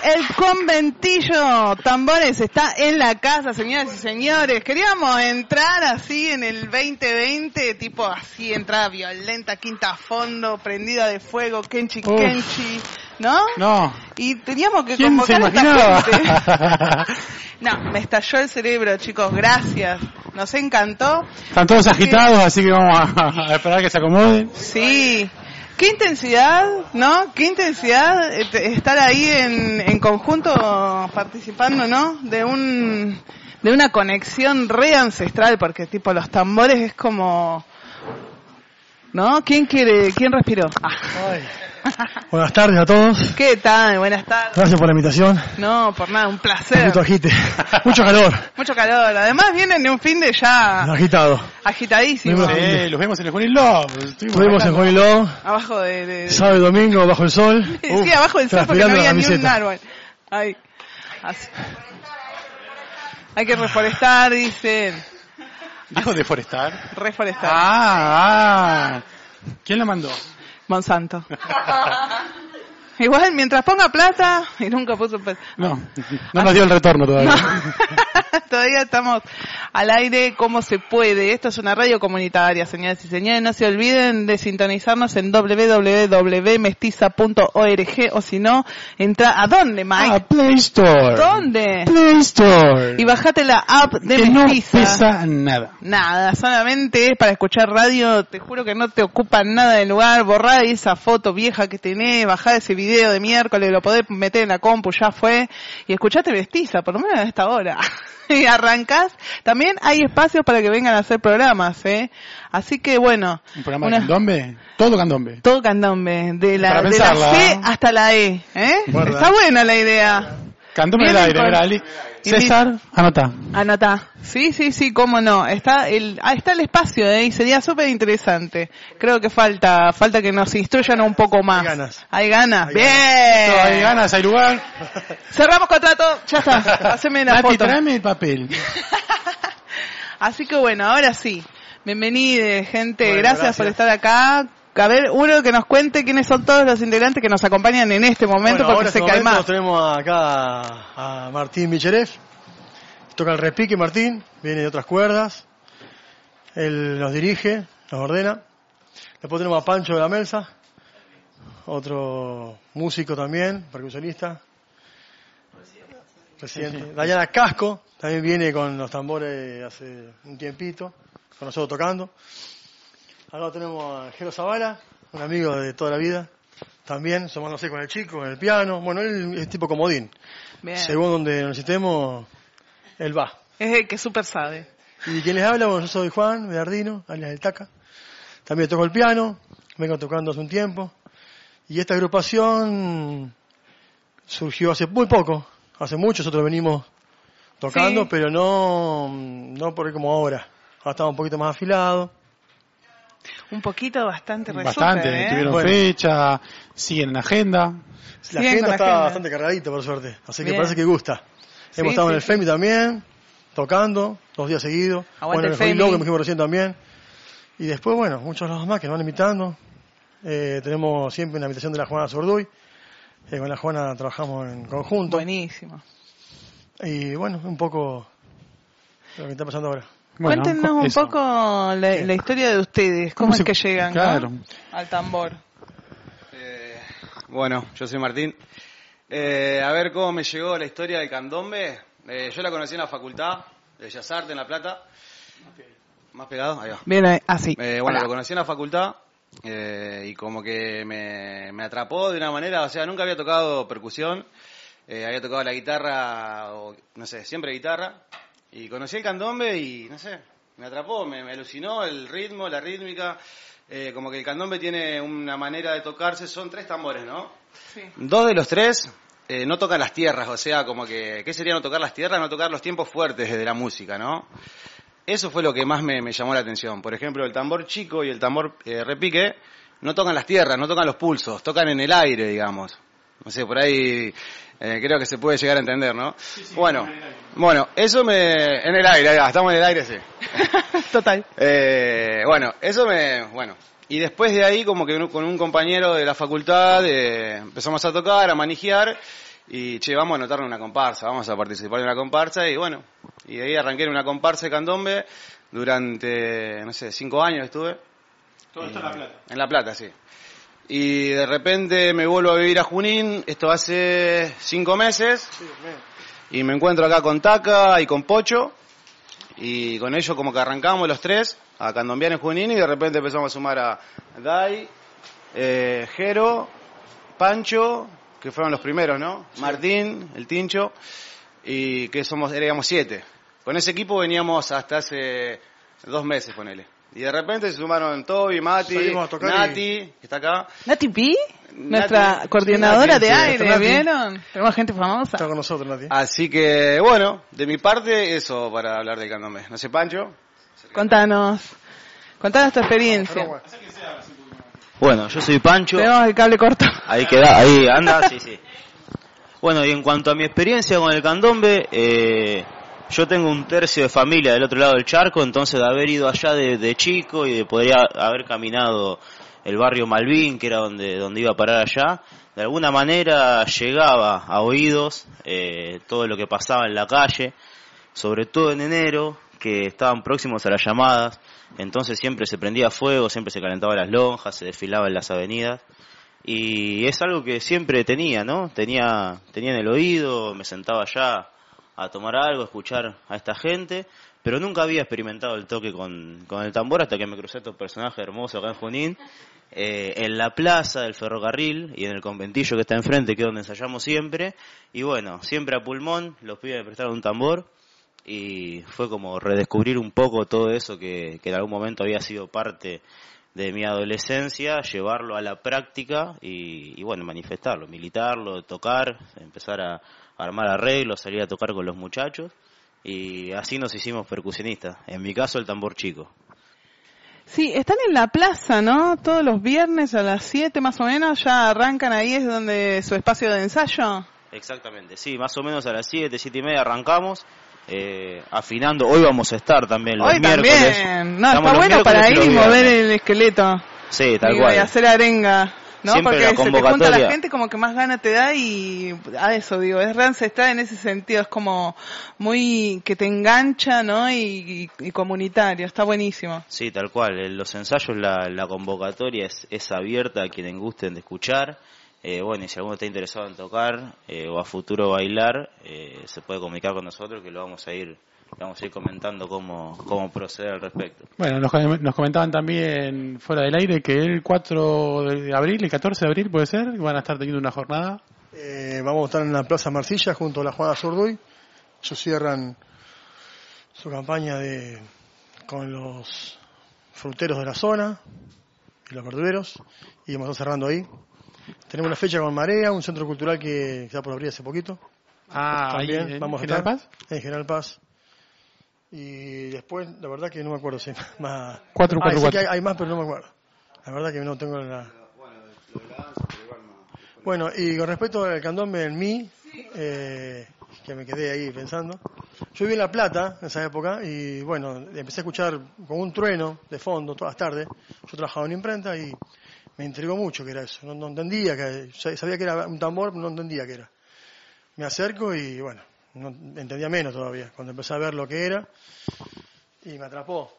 El conventillo tambores está en la casa, señoras y señores. Queríamos entrar así en el 2020, tipo así, entrada violenta, quinta a fondo, prendida de fuego, Kenchi, ¿no? No. Y teníamos que ¿Quién se convocar a imaginaba? esta gente. No, me estalló el cerebro, chicos, gracias. Nos encantó. Están todos agitados, así que vamos a esperar que se acomoden. Sí. Qué intensidad, ¿no? Qué intensidad estar ahí en conjunto participando, ¿no? De una conexión re ancestral, porque tipo los tambores es como, ¿no? ¿Quién respiró? Buenas tardes a todos. ¿Qué tal? Buenas tardes. Gracias por la invitación. No, por nada, un placer. Un poquito agite. Mucho calor. Mucho calor. Además vienen de un fin de ya agitado. Agitadísimo. Los vemos en el Junín Love. Nos vemos en Junín Love. Abajo de... Sábado y domingo, bajo el sol. Sí, abajo del sol porque no había ni un árbol. Ay. Así. Hay que reforestar, dicen. ¿Dijo deforestar? Reforestar. ¿Quién la mandó? Monsanto. Igual, mientras ponga plata, y nunca puso plata. No nos dio el retorno todavía. No. Todavía estamos al aire como se puede. Esto es una radio comunitaria, señoras y señores. No se olviden de sintonizarnos en www.mestiza.org o si no, entra ¿a dónde, Mike? Play Store. ¿Dónde? Play Store. Y bajate la app de que Mestiza. No pesa nada. Nada, solamente es para escuchar radio. Te juro que no te ocupa nada del lugar. Borrá esa foto vieja que tenés, bajá ese video de miércoles, lo podés meter en la compu, ya fue. Y escuchate Mestiza, por lo menos a esta hora. Y arrancás. También hay espacios para que vengan a hacer programas, Así que bueno. ¿Un programa de candombe? Todo candombe. Todo candombe. De la C hasta la E. Está buena la idea. Candombe del aire, ¿verdad? César, anotá. Sí, cómo no. Está el espacio, y sería súper interesante. Creo que falta que nos instruyan un poco más. Hay ganas. Bien. Hay ganas, hay lugar. Cerramos contrato, ya está. Haceme la foto. Tráeme el papel. Así que bueno, ahora sí. Bienvenida, gente. Bueno, gracias por estar acá. A ver, uno que nos cuente quiénes son todos los integrantes que nos acompañan en este momento, porque se cae más. Tenemos acá a Martín Micherev, toca el repique. Martín viene de otras cuerdas, él nos dirige, nos ordena. Después tenemos a Pancho de la Melsa, otro músico también, percusionista. Presidente. Dayana Casco también viene con los tambores hace un tiempito, con nosotros tocando. Ahora tenemos a Jero Zavala, un amigo de toda la vida. También, sumándose con el chico, con el piano. Bueno, él es tipo comodín. Bien. Según donde necesitemos, él va. Es el que súper sabe. Y quien les habla, bueno, yo soy Juan Bernardino, alias El Taca. También toco el piano, vengo tocando hace un tiempo. Y esta agrupación surgió hace muy poco. Hace mucho nosotros venimos tocando, pero no por como ahora. Ahora estamos un poquito más afilados. Un poquito, bastante Bastante, tuvieron fecha, siguen en agenda. La agenda está bastante cargadita, por suerte. Así que parece que gusta. Hemos estado en el FEMI también, tocando, 2 días seguidos. Aguante bueno, en el Logo, que me dijimos recién también. Y después, bueno, muchos los más que nos van invitando. Tenemos siempre una invitación de la Juana Zurduy. Con la Juana trabajamos en conjunto. Buenísimo. Y bueno, un poco lo que está pasando ahora. Bueno, cuéntenos un poco la historia de ustedes, cómo es que llegan al tambor. Bueno, yo soy Martín. A ver cómo me llegó la historia del candombe. Yo la conocí en la facultad de Bellas Artes en La Plata. Más pegado, ahí va. Bien, así. Bueno, lo conocí en la facultad y como que me atrapó de una manera, o sea, nunca había tocado percusión, había tocado la guitarra, o no sé, siempre guitarra. Y conocí el candombe y, no sé, me atrapó, me alucinó el ritmo, la rítmica. Como que el candombe tiene una manera de tocarse, son 3 tambores, ¿no? Sí. 2 de los 3 no tocan las tierras, o sea, como que, ¿qué sería no tocar las tierras? No tocar los tiempos fuertes de la música, ¿no? Eso fue lo que más me llamó la atención. Por ejemplo, el tambor chico y el tambor repique no tocan las tierras, no tocan los pulsos, tocan en el aire, digamos. No sé, por ahí creo que se puede llegar a entender, ¿no? Sí, bueno, eso en el aire, estamos en el aire, sí. Total. Bueno, y después de ahí como que con un compañero de la facultad empezamos a tocar, a manijear, Y vamos a anotarle una comparsa, vamos a participar en una comparsa y bueno, y de ahí arranqué en una comparsa de candombe durante, 5 años estuve. ¿Todo esto en La Plata? En La Plata, sí. Y de repente me vuelvo a vivir a Junín, esto hace 5 meses, y me encuentro acá con Taca y con Pocho, y con ellos como que arrancamos los 3 a candombear en Junín, y de repente empezamos a sumar a Dai, Jero, Pancho, que fueron los primeros, ¿no? Sí. Martín, el Tincho, y que éramos 7. Con ese equipo veníamos hasta hace 2 meses, ponele. Y de repente se sumaron Toby, Mati, Nati, que está acá. Nati P, nuestra coordinadora de aire, ¿vieron? Tenemos gente famosa. Está con nosotros, Nati. Así que, bueno, de mi parte, eso para hablar del candombe. No sé, Pancho. Contanos tu experiencia. Bueno, yo soy Pancho. Tenemos el cable corto. Ahí queda, ahí anda, sí. Bueno, y en cuanto a mi experiencia con el candombe, yo tengo un tercio de familia del otro lado del charco, entonces de haber ido allá de chico y de poder haber caminado el barrio Malvin, que era donde iba a parar allá, de alguna manera llegaba a oídos todo lo que pasaba en la calle, sobre todo en enero, que estaban próximos a las llamadas, entonces siempre se prendía fuego, siempre se calentaban las lonjas, se desfilaba en las avenidas, y es algo que siempre tenía, ¿no? Tenía en el oído, me sentaba allá a tomar algo, a escuchar a esta gente, pero nunca había experimentado el toque con el tambor hasta que me crucé a estos personajes hermosos acá en Junín, en la plaza del ferrocarril y en el conventillo que está enfrente, que es donde ensayamos siempre, y bueno, siempre a pulmón, los pibes me prestaron un tambor, y fue como redescubrir un poco todo eso que en algún momento había sido parte de mi adolescencia, llevarlo a la práctica y bueno, manifestarlo, militarlo, tocar, empezar a armar arreglos, salir a tocar con los muchachos, y así nos hicimos percusionistas, en mi caso el tambor chico. Sí, están en la plaza, ¿no? Todos los viernes a las 7 más o menos, ya arrancan ahí, es donde su espacio de ensayo. Exactamente, sí, más o menos a las 7:30 arrancamos, afinando. Hoy vamos a estar también los miércoles. También. No, está bueno para ir y mover el esqueleto. Sí, tal cual. Y hacer arenga, ¿no? Siempre porque la se te junta la gente como que más gana te da, y a eso digo, es re ancestral en ese sentido, es como muy que te engancha, ¿no? Y comunitario, está buenísimo. Sí, tal cual. Los ensayos, la convocatoria es abierta a quienes gusten de escuchar. Bueno, y si alguno está interesado en tocar o a futuro bailar, se puede comunicar con nosotros, que lo vamos a ir comentando cómo proceder al respecto. Bueno, nos comentaban también fuera del aire que el 4 de abril, el 14 de abril puede ser, van a estar teniendo una jornada. Vamos a estar en la Plaza Marcilla junto a la Juana Zurduy. Ellos cierran su campaña con los fruteros de la zona y los verdureros, y vamos a estar cerrando ahí. Tenemos una fecha con Marea, un centro cultural que está por abrir hace poquito. También ahí vamos a General estar Paz. En General Paz. Y después, la verdad que no me acuerdo si hay más. 444. Sí que hay más, pero no me acuerdo. La verdad que no tengo la. Bueno, y con respecto al candombe en mí, que me quedé ahí pensando. Yo viví en La Plata en esa época y bueno, empecé a escuchar con un trueno de fondo todas las tardes. Yo trabajaba en imprenta y me intrigó mucho que era eso. No entendía, sabía que era un tambor, pero no entendía qué era. Me acerco y bueno, no entendía menos todavía. Cuando empecé a ver lo que era, y me atrapó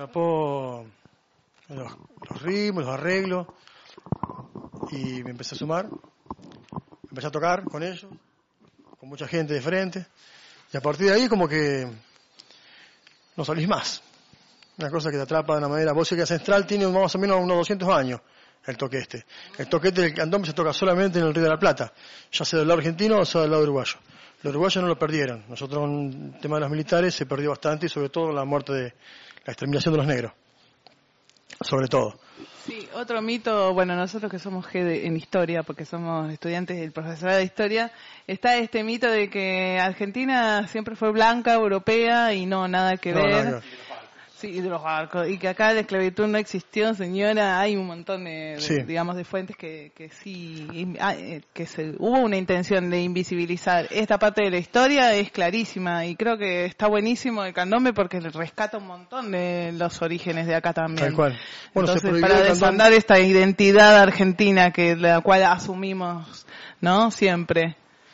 los ritmos, los arreglos, y me empecé a sumar, empecé a tocar con ellos, con mucha gente de frente, y a partir de ahí como que no salís más. Una cosa que te atrapa de una manera. Vos sé que Ancestral tiene más o menos unos 200 años. El toque del candombe se toca solamente en el Río de la Plata, ya sea del lado argentino o sea del lado uruguayo. Los uruguayos no lo perdieron. Nosotros, en el tema de los militares, se perdió bastante, y sobre todo la muerte de la exterminación de los negros. Sobre todo. Sí, otro mito, bueno, nosotros que somos en historia, porque somos estudiantes del profesorado de historia, está este mito de que Argentina siempre fue blanca, europea, y no, nada que ver. Sí, de los barcos, y que acá la esclavitud no existió, señora. Hay un montón de digamos, de fuentes que sí, hubo una intención de invisibilizar esta parte de la historia, es clarísima, y creo que está buenísimo el candombe porque rescata un montón de los orígenes de acá también. Tal cual. Bueno, entonces, para desandar esta identidad argentina la cual asumimos, ¿no? Siempre.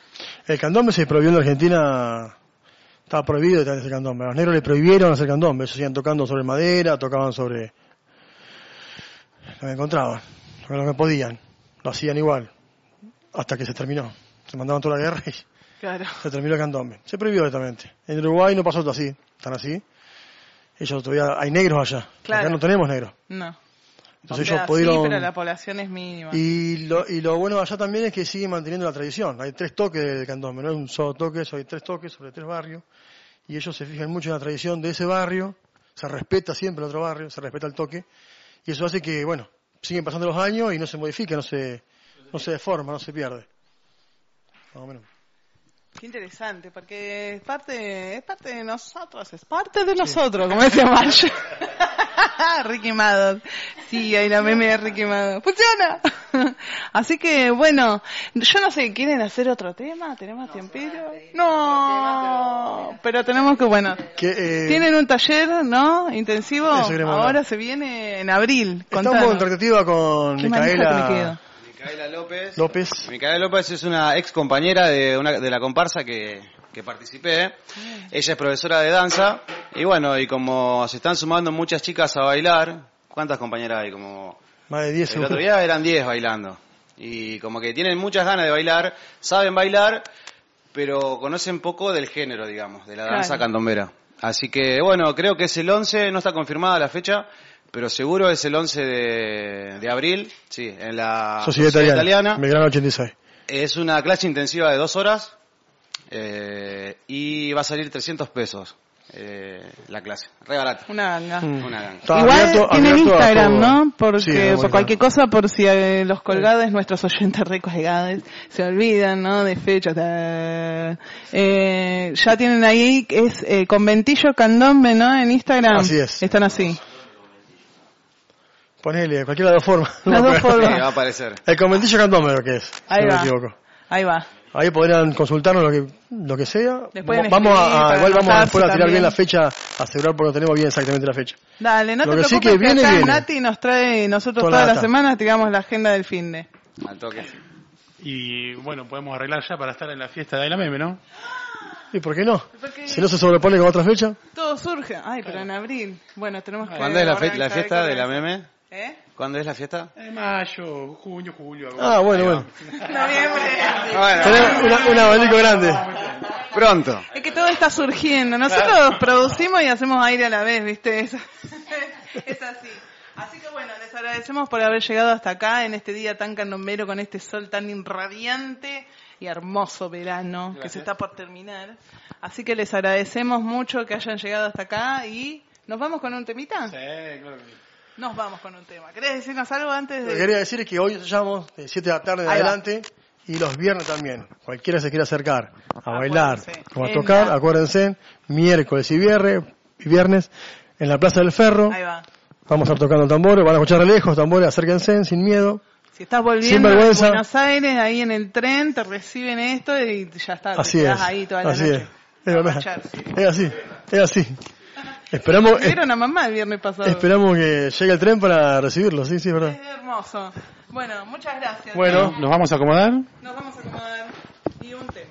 El candombe se prohibió en la Argentina, estaba prohibido de hacer candombe. A los negros le prohibieron hacer candombe, ellos seguían tocando sobre madera, tocaban sobre lo que encontraban, lo que podían, lo hacían igual, hasta que se terminó. Se mandaban toda la guerra y se terminó el candombe. Se prohibió directamente. En Uruguay no pasó así, están así. Ellos todavía, hay negros allá, acá no tenemos negros. No. Entonces ellos pudieron... Sí, pero la población es mínima. Y lo bueno allá también es que siguen manteniendo la tradición. Hay 3 toques de candombe, no es un solo toque, hay 3 toques sobre 3 barrios. Y ellos se fijan mucho en la tradición de ese barrio, se respeta siempre el otro barrio, se respeta el toque. Y eso hace que, bueno, siguen pasando los años y no se modifica, no se deforma, no se pierde. Más o menos. Qué interesante, porque es parte de nosotros, como decía Marsh. Ricky Maddox. Sí, hay la meme de Ricky Maddox. ¡Funciona! Así que, bueno, yo no sé, ¿quieren hacer otro tema? ¿Tenemos tiempito? No, pero tenemos que, bueno, tienen un taller, ¿no? Intensivo. Ahora se viene en abril. Estamos en tratativa con Micaela López. Micaela López es una ex compañera de la comparsa que participé. Ella es profesora de danza y bueno, y como se están sumando muchas chicas a bailar, ¿cuántas compañeras hay? Como más de 10. El otro día eran 10 bailando. Y como que tienen muchas ganas de bailar, saben bailar, pero conocen poco del género, digamos, de la danza candombera. Así que bueno, creo que es el 11, no está confirmada la fecha, pero seguro es el 11 de abril, sí, en la Sociedad Italiana, Belgrano 86. Es una clase intensiva de 2 horas y va a salir 300 pesos la clase, re barata. Una ganga. Una ganga. Igual tienen Instagram, ¿no? Porque por cualquier cosa, por si los colgados, nuestros oyentes recolgados, se olvidan, ¿no? De fechas. Ya tienen ahí, es Conventillo Candombe, ¿no? En Instagram. Así es. Están así. Ponele, cualquiera de las formas. Las dos formas. Sí, va a aparecer. El Conventillo Candombe lo que es, ahí si va. no me equivoco. Ahí va. Ahí podrían consultarnos lo que sea. Después vamos igual vamos después a tirar también bien la fecha, asegurar porque no tenemos bien exactamente la fecha. Dale, no lo te que preocupes, sí que viene, acá Nati nos trae, nosotros todas las semanas tiramos la agenda del finde. Al toque. Y bueno, podemos arreglar ya para estar en la fiesta de la meme, ¿no? ¿Y por qué no? Si no se sobrepone con otra fecha. Todo surge. Ay, pero en abril. Bueno, tenemos que... ¿Cuándo es la fiesta de la meme? ¿Cuándo es la fiesta? Mayo, junio, julio. Bueno. Noviembre. Tenemos un abanico grande. Pronto. Es que todo está surgiendo. Nosotros producimos y hacemos aire a la vez, ¿viste? Es así. Así que bueno, les agradecemos por haber llegado hasta acá en este día tan candombero con este sol tan irradiante y hermoso verano que se está por terminar. Así que les agradecemos mucho que hayan llegado hasta acá y ¿nos vamos con un temita? Sí, claro que sí. Nos vamos con un tema. ¿Querés decirnos algo antes de...? Lo que quería decir es que hoy ensayamos de 7 de la tarde en adelante y los viernes también. Cualquiera se quiera acercar a bailar o a tocar, acuérdense, miércoles y viernes en la Plaza del Ferro. Ahí va. Vamos a estar tocando tambores, van a escuchar de lejos tambores, acérquense sin miedo. Si estás volviendo a Buenos Aires, ahí en el tren, te reciben esto y ya está, así te quedás es, ahí toda la así noche. Es verdad. Es así. Esperamos. Vieron a mamá el viernes pasado. Esperamos que llegue el tren para recibirlo, sí, es verdad. Es hermoso. Bueno, muchas gracias. Bueno, ¿nos vamos a acomodar? Nos vamos a acomodar. Y un tema.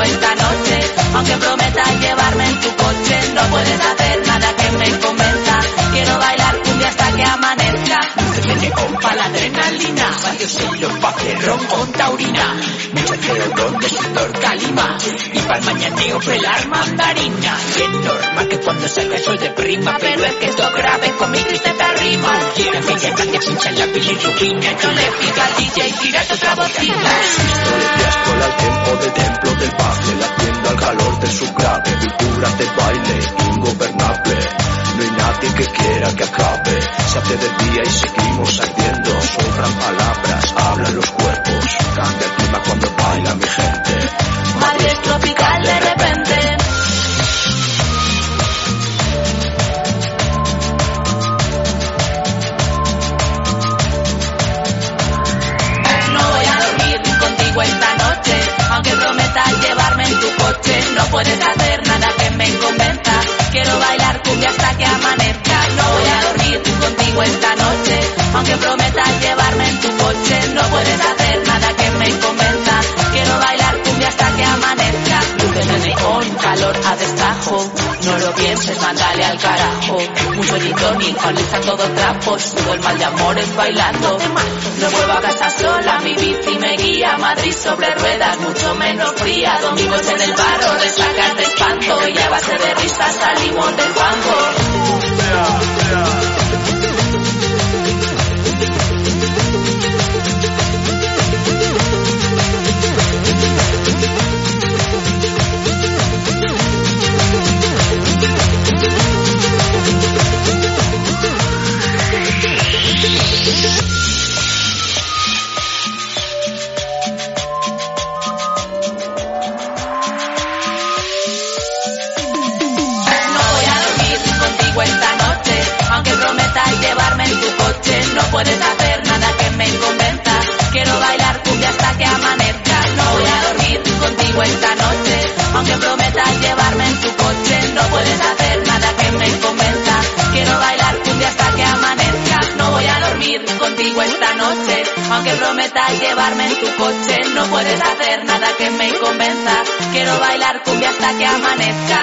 contigo esta noche. Aunque prometas llevarme en tu coche, no puedes hacer nada que me convenza. Quiero bailar cumbia hasta que amanezca. Luces de neón pa' la adrenalina, varios hilos pa' ron con taurina, mucho CO2 de sudor calima, y pa'l mañaneo pelar mandarina. Y es normal que cuando salga el sol de prima, pero es que esto grave conmigo y te rima. Quiero que ya te chinchan la bilirrubina, no le pica al DJ, tírate otra bocina. Piascola al tiempo del templo del baile, latiendo al calor de su grave cultura de baile ingobernable. No hay nadie que quiera que acabe, se hace de día y seguimos ardiendo. Sobran palabras, hablan los cuerpos, cambia el clima cuando baila mi gente. Madrid tropical de repente. No voy a dormir contigo esta noche, aunque prometas llevarme en tu coche. No puedes hacer nada que me convenza. Quiero bailar cumbia hasta que amanezca. No voy a dormir contigo esta noche, aunque prometas llevarme en tu coche. No puedes hacer nada que me convenza. Quiero bailar cumbia hasta que amanezca. Luces de neón, calor a destajo. No lo pienses, mándale al carajo. Mucho gin tonic, a todo trapos. Sudo el mal de amores bailando. No vuelvo a casa sola, mi bici me guía. Madrid sobre ruedas, mucho menos fría. Domingos en el barro, resacas de espanto. Y a base de risas salimos del banco. Llevarme en tu coche, no puedes hacer nada que me convenza. Quiero bailar cumbia hasta que amanezca. No voy a dormir contigo esta noche, aunque prometas llevarme en tu coche. No puedes hacer nada que me convenza. Quiero bailar cumbia hasta que amanezca. No voy a dormir contigo esta noche, aunque prometas llevarme en tu coche. No puedes hacer nada que me convenza. Quiero bailar cumbia hasta que amanezca.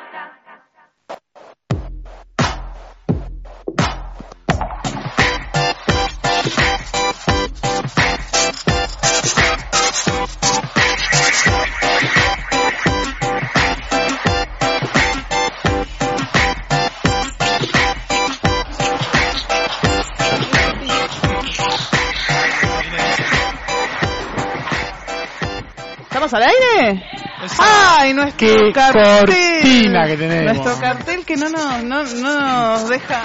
¿Al aire? ¡Ay, nuestro cortina que tenemos! Nuestro cartel que no nos deja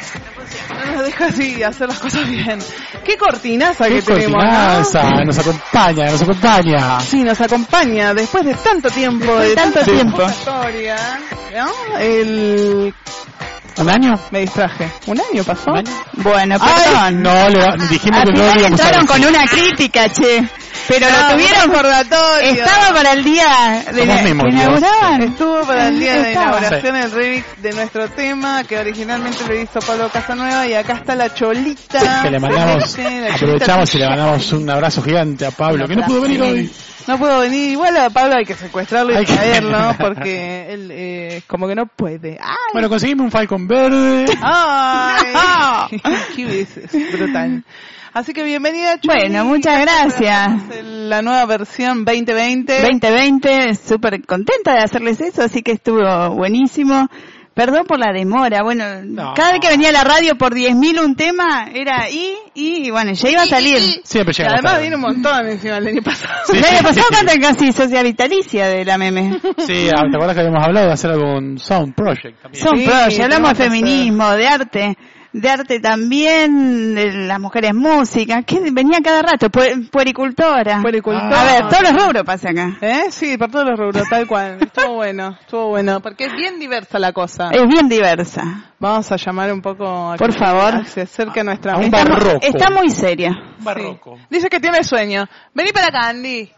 así hacer las cosas bien. ¡Qué cortinaza que tenemos! ¿No? Nos acompaña. Sí, nos acompaña después de tanto tiempo, de tanto tiempo. Historia, ¿no? ¿Un año? Me distraje. ¿Un año pasó? Bueno, perdón. Dijimos que no lo íbamos a entraron con una crítica, che. Pero lo tuvieron recordatorio. Estaba para el día de la inauguración. Estuvo para el día de la inauguración el remix de nuestro tema que originalmente lo hizo Pablo Casanueva, y acá está la Cholita. Que le mandamos, aprovechamos y le mandamos un abrazo gigante a Pablo, que no pudo venir hoy. No puedo venir, igual a Pablo hay que secuestrarlo y traerlo porque él como que no puede. ¡Ay! Bueno, conseguimos un Falcon verde. ¡Ay! ¡Qué brutal! Así que bienvenida, Chuli. Bueno, muchas gracias. La nueva versión 2020. 2020, súper contenta de hacerles eso, así que estuvo buenísimo. Perdón por la demora, bueno, cada vez que venía a la radio por 10.000 un tema, era y bueno, ya iba a salir. Siempre llega. Además viene un montón encima el año pasado. Sí, el año pasado canta casi socia vitalicia de la meme. Sí, ¿te acuerdas que habíamos hablado de hacer algo con Sound Project también? Sound Project, hablamos de feminismo, de arte también, de las mujeres música, que venía cada rato, puericultora. A ver, todos los rubros pasa acá. Sí, por todos los rubros, tal cual. Estuvo bueno, porque es bien diversa la cosa. Es bien diversa. Vamos a llamar un poco a por favor. Se acerque a nuestra un barroco. Está muy seria. Barroco. Sí. Dice que tiene sueño. Vení para acá, Andy.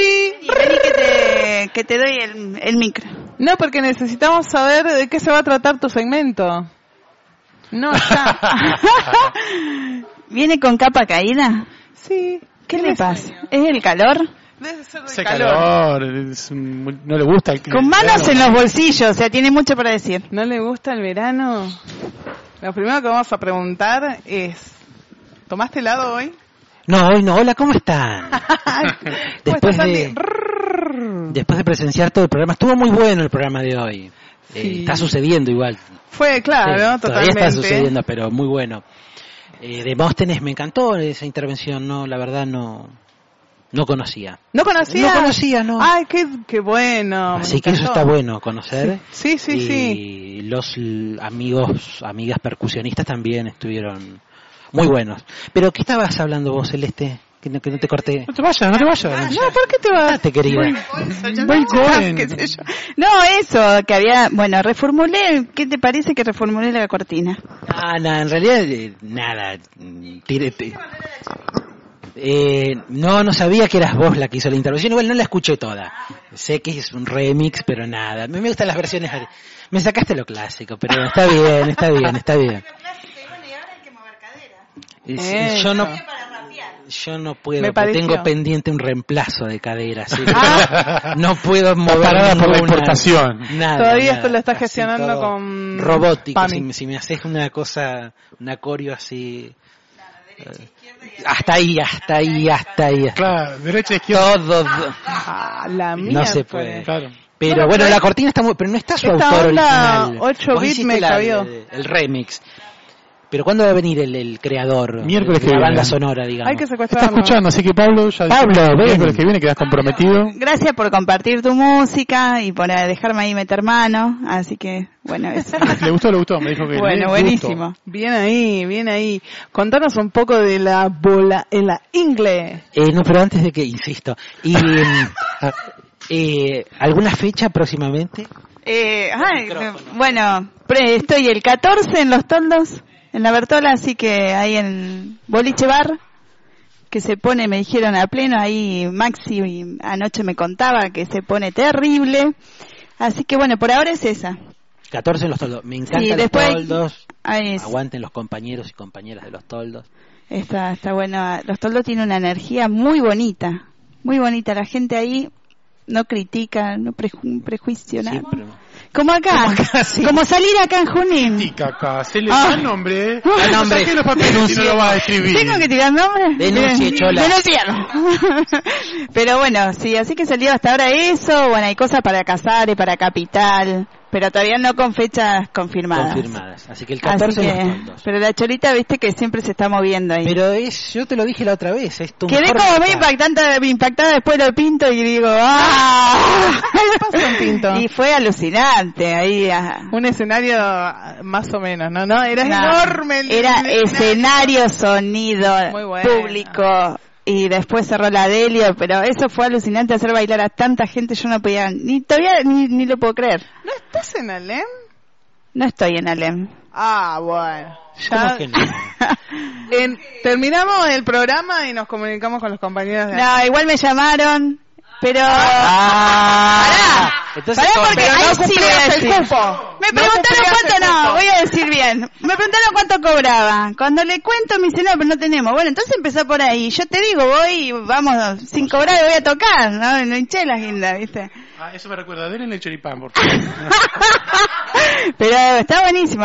Vení que te doy el micro. No, porque necesitamos saber de qué se va a tratar tu segmento. No está. ¿Viene con capa caída? Sí. ¿Qué le pasa? ¿Es el calor? Debe ser de Hace calor. No le gusta el Con manos en los bolsillos, o sea, tiene mucho para decir. ¿No le gusta el verano? Lo primero que vamos a preguntar es, ¿tomaste helado hoy? No, hoy no. Hola, ¿cómo están? Después de presenciar todo el programa, estuvo muy bueno el programa de hoy. Sí. Está sucediendo igual. Fue, claro, sí, totalmente. Todavía está sucediendo, pero muy bueno. Demóstenes me encantó esa intervención, no, la verdad no conocía. ¿No conocía? No conocía, no. Ay, qué bueno. Así que eso está bueno, conocer. Sí. Y los amigas percusionistas también estuvieron muy buenos. Pero, ¿qué estabas hablando vos, Celeste? Que no te corté. No te vayas. No, ¿por qué te vas? Te querida. No, eso, que había... Bueno, reformulé... ¿Qué te parece que reformulé la cortina? En realidad, nada. No sabía que eras vos la que hizo la intervención. Igual no la escuché toda. Sé que es un remix, pero nada. A mí me gustan las versiones... Me sacaste lo clásico, pero está bien. Yo no puedo, tengo pendiente un reemplazo de cadera, así no puedo mover por la importación. Todavía esto lo estás gestionando con robótico. Si me haces una cosa, un acorio así, hasta ahí. Claro, derecha, izquierda. Todo. La mía no se puede. Claro. Pero bueno, la cortina está pero no está su autor original. 8 bits me cabió. El remix. Pero ¿cuándo va a venir el creador? Miércoles que viene. La banda sonora, digamos. Hay que secuestrarlo. Está escuchando, así que Pablo, miércoles que viene quedas comprometido. Gracias por compartir tu música y por dejarme ahí meter mano. Así que, bueno, eso. Le gustó, me dijo que bueno, buenísimo. Bien ahí. Contanos un poco de la bola en la ingle. No, pero antes de que, insisto. ¿Alguna fecha próximamente? Bueno, estoy el 14 en Los Toldos, en la Bertola, así que ahí en Boliche Bar, que se pone, me dijeron a pleno, ahí Maxi anoche me contaba que se pone terrible, así que bueno, por ahora es esa. 14 en Los Toldos, me encantan Los Toldos, aguanten los compañeros y compañeras de Los Toldos. Está bueno, Los Toldos tiene una energía muy bonita, la gente ahí no critica, no prejuicio, nada. Como acá, sí. Como salir acá en Junín. Critica acá, se le da nombre. Nombre. Los papeles, si no lo vas a escribir. ¿Tengo que tirar nombre? Denuncie, chola. Pero bueno, sí, así que salió hasta ahora eso. Bueno, hay cosas para Casares, para Capital, pero todavía no con fechas confirmadas. Así que el 14 pero la cholita, viste que siempre se está moviendo ahí. Pero yo te lo dije la otra vez, es tu quedé como muy impactada después lo Pinto y digo, ¿Qué pasó en Pinto? Y fue alucinante ahí. Un escenario más o menos, ¿no? Era enorme. Era escenario, sonido, público. Y después cerró la Delio, pero eso fue alucinante, hacer bailar a tanta gente, yo no podía, todavía ni lo puedo creer. ¿No estás en Alem? No estoy en Alem. Bueno. ¿Cómo que no? Terminamos el programa y nos comunicamos con los compañeros de No, igual me llamaron, pero... Pará, porque ahí sí voy a decir. Me preguntaron cuánto, voy a decir bien. Me preguntaron cuánto cobraba. Cuando le cuento me dice, no, pero no tenemos. Bueno, entonces empezó por ahí. Yo te digo, vamos, sin cobrar voy a tocar, no hinché la guinda, ¿viste? Eso me recuerda, denle el choripán, por favor. Pero está buenísimo,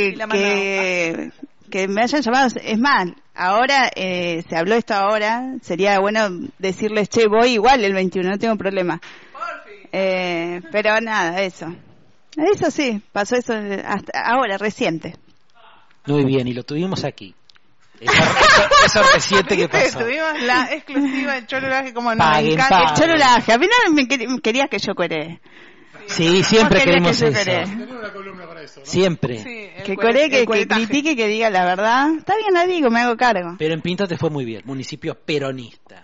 que me hayan llamado, es más, ahora, se habló esto ahora, sería bueno decirles, voy igual el 21, no tengo problema. Pero nada, eso sí, pasó eso hasta ahora, reciente. Muy bien, y lo tuvimos aquí. Eso reciente que pasó. Tuvimos la exclusiva del Chololaje, como no, el Chololaje, a mí no querías que yo cuere. Sí, siempre queremos eso. Siempre. Sí, que coree, que critique, que diga la verdad. Está bien, la digo, me hago cargo. Pero en Pinto te fue muy bien, municipio peronista.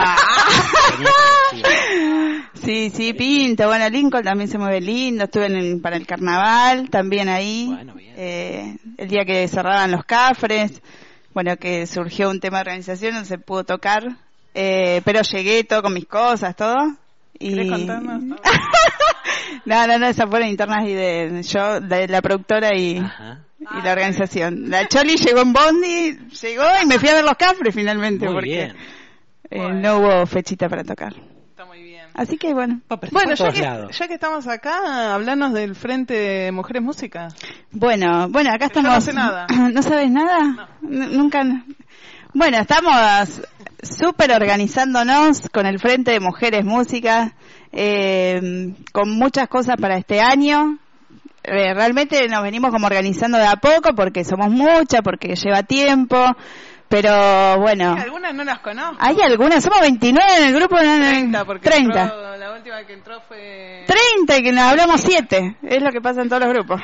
Sí, Pinto. Bueno, Lincoln también se mueve lindo. Estuve para el carnaval, también ahí. Bueno, bien. El día que cerraban los Cafres. Bueno, que surgió un tema de organización, no se pudo tocar. Pero llegué todo con mis cosas, todo. ¿Querés contarnos? No, esas fueron internas y de la productora y la organización. La Choli llegó en Bondi, y me fui a ver los Cafres finalmente. Muy porque bien. No hubo fechita para tocar. Así que bueno. Bueno, ya que estamos acá, hablanos del Frente de Mujeres Música. Bueno, acá estamos. Yo no sé nada. ¿No sabes nada? No. Nunca. Bueno, estamos súper organizándonos con el Frente de Mujeres Música, con muchas cosas para este año. Realmente nos venimos como organizando de a poco porque somos muchas, porque lleva tiempo. Pero bueno. Sí, algunas no las conozco. Hay algunas, somos 29 en el grupo. 30, porque 30. La última que entró fue... 30, y que nos hablamos 7. Es lo que pasa en todos los grupos.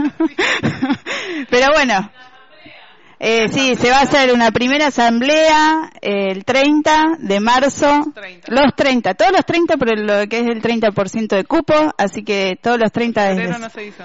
Pero bueno. Sí, se va a hacer una primera asamblea el 30 de marzo. 30. Todos los 30 por lo que es el 30% de cupo. Así que todos los 30 Pero no se hizo.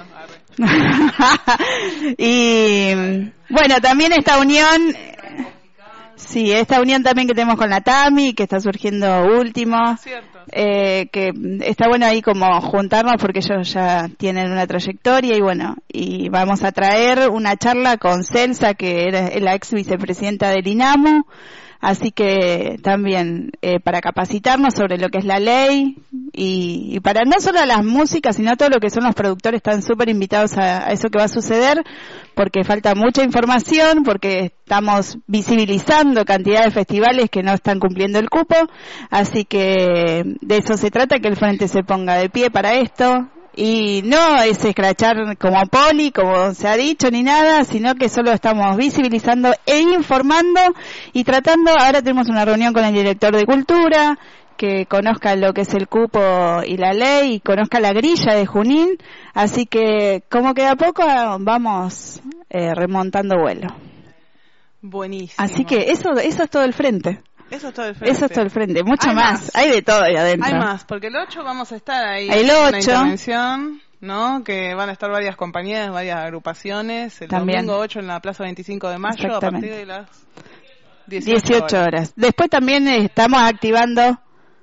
Y bueno, también esta unión... Sí, esta unión también que tenemos con la TAMI, que está surgiendo último, que está bueno ahí como juntarnos porque ellos ya tienen una trayectoria y bueno, y vamos a traer una charla con Celsa, que era la ex vicepresidenta del INAMU, así que también para capacitarnos sobre lo que es la ley y para no solo a las músicas, sino a todo lo que son los productores, están súper invitados a eso que va a suceder, porque falta mucha información, porque estamos visibilizando cantidad de festivales que no están cumpliendo el cupo, así que de eso se trata, que el Frente se ponga de pie para esto, y no es escrachar como poli, como se ha dicho, ni nada, sino que solo estamos visibilizando e informando y tratando. Ahora tenemos una reunión con el director de Cultura, que conozca lo que es el cupo y la ley, y conozca la grilla de Junín, así que como que de a poco vamos remontando vuelo. Buenísimo. Así que eso es todo el Frente. Eso es todo el Frente. Eso es todo el Frente. Mucho más. Hay de todo ahí adentro. Hay más, porque el 8 vamos a estar ahí. El en 8. una intervención, ¿no? Que van a estar varias compañías, varias agrupaciones. El también. Domingo 8 en la Plaza 25 de Mayo a partir de las 18 horas. Después también estamos activando...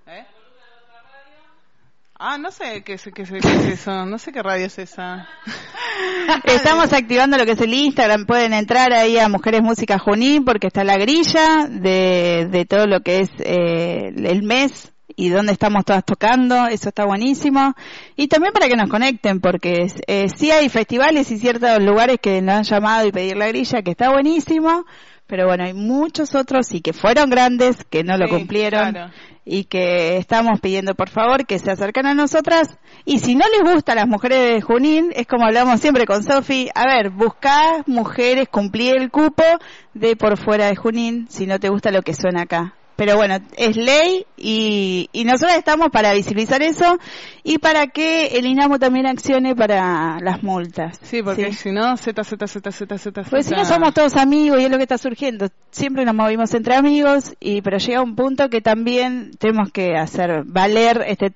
no sé qué es eso, no sé qué radio es esa. Estamos activando lo que es el Instagram, pueden entrar ahí a Mujeres Música Junín porque está la grilla de todo lo que es el mes y dónde estamos todas tocando, eso está buenísimo. Y también para que nos conecten, porque sí hay festivales y ciertos lugares que nos han llamado y pedir la grilla, que está buenísimo, pero bueno, hay muchos otros y que fueron grandes, que no lo cumplieron. Claro. Y que estamos pidiendo por favor que se acerquen a nosotras, y si no les gusta las mujeres de Junín, es como hablamos siempre con Sofi, a ver, buscá mujeres, cumplir el cupo de por fuera de Junín, si no te gusta lo que suena acá. Pero bueno, es ley y nosotros estamos para visibilizar eso y para que el INAMU también accione para las multas. Sí, porque si no, Pues si no somos todos amigos y es lo que está surgiendo. Siempre nos movimos entre amigos, pero llega un punto que también tenemos que hacer valer este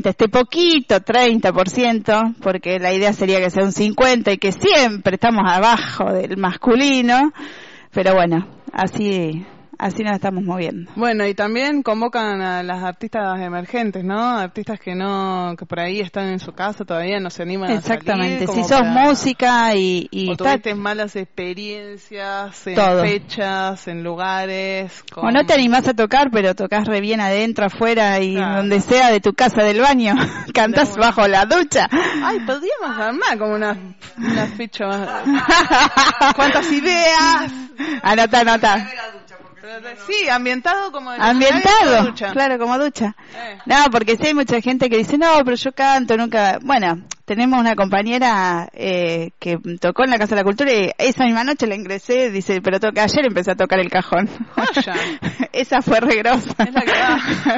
30%, porque la idea sería que sea un 50% y que siempre estamos abajo del masculino. Pero bueno, así nos estamos moviendo. Bueno, y también convocan a las artistas emergentes, ¿no? Artistas que por ahí están en su casa, todavía no se animan a salir. Exactamente, si sos música y o tuviste malas experiencias en fechas, en lugares. O no te animás a tocar, pero tocas re bien adentro, afuera y donde sea de tu casa, del baño, cantás bajo la ducha. Ay, podríamos armar como una fecha más. ¿Cuántas ideas? Anota. Sí, ambientado como ambientado, claro, como ducha. No, porque sí hay mucha gente que dice, no, pero yo canto, nunca. Bueno, tenemos una compañera que tocó en la Casa de la Cultura y esa misma noche la ingresé, dice, pero ayer empecé a tocar el cajón. Esa fue re grosa. Es la que va.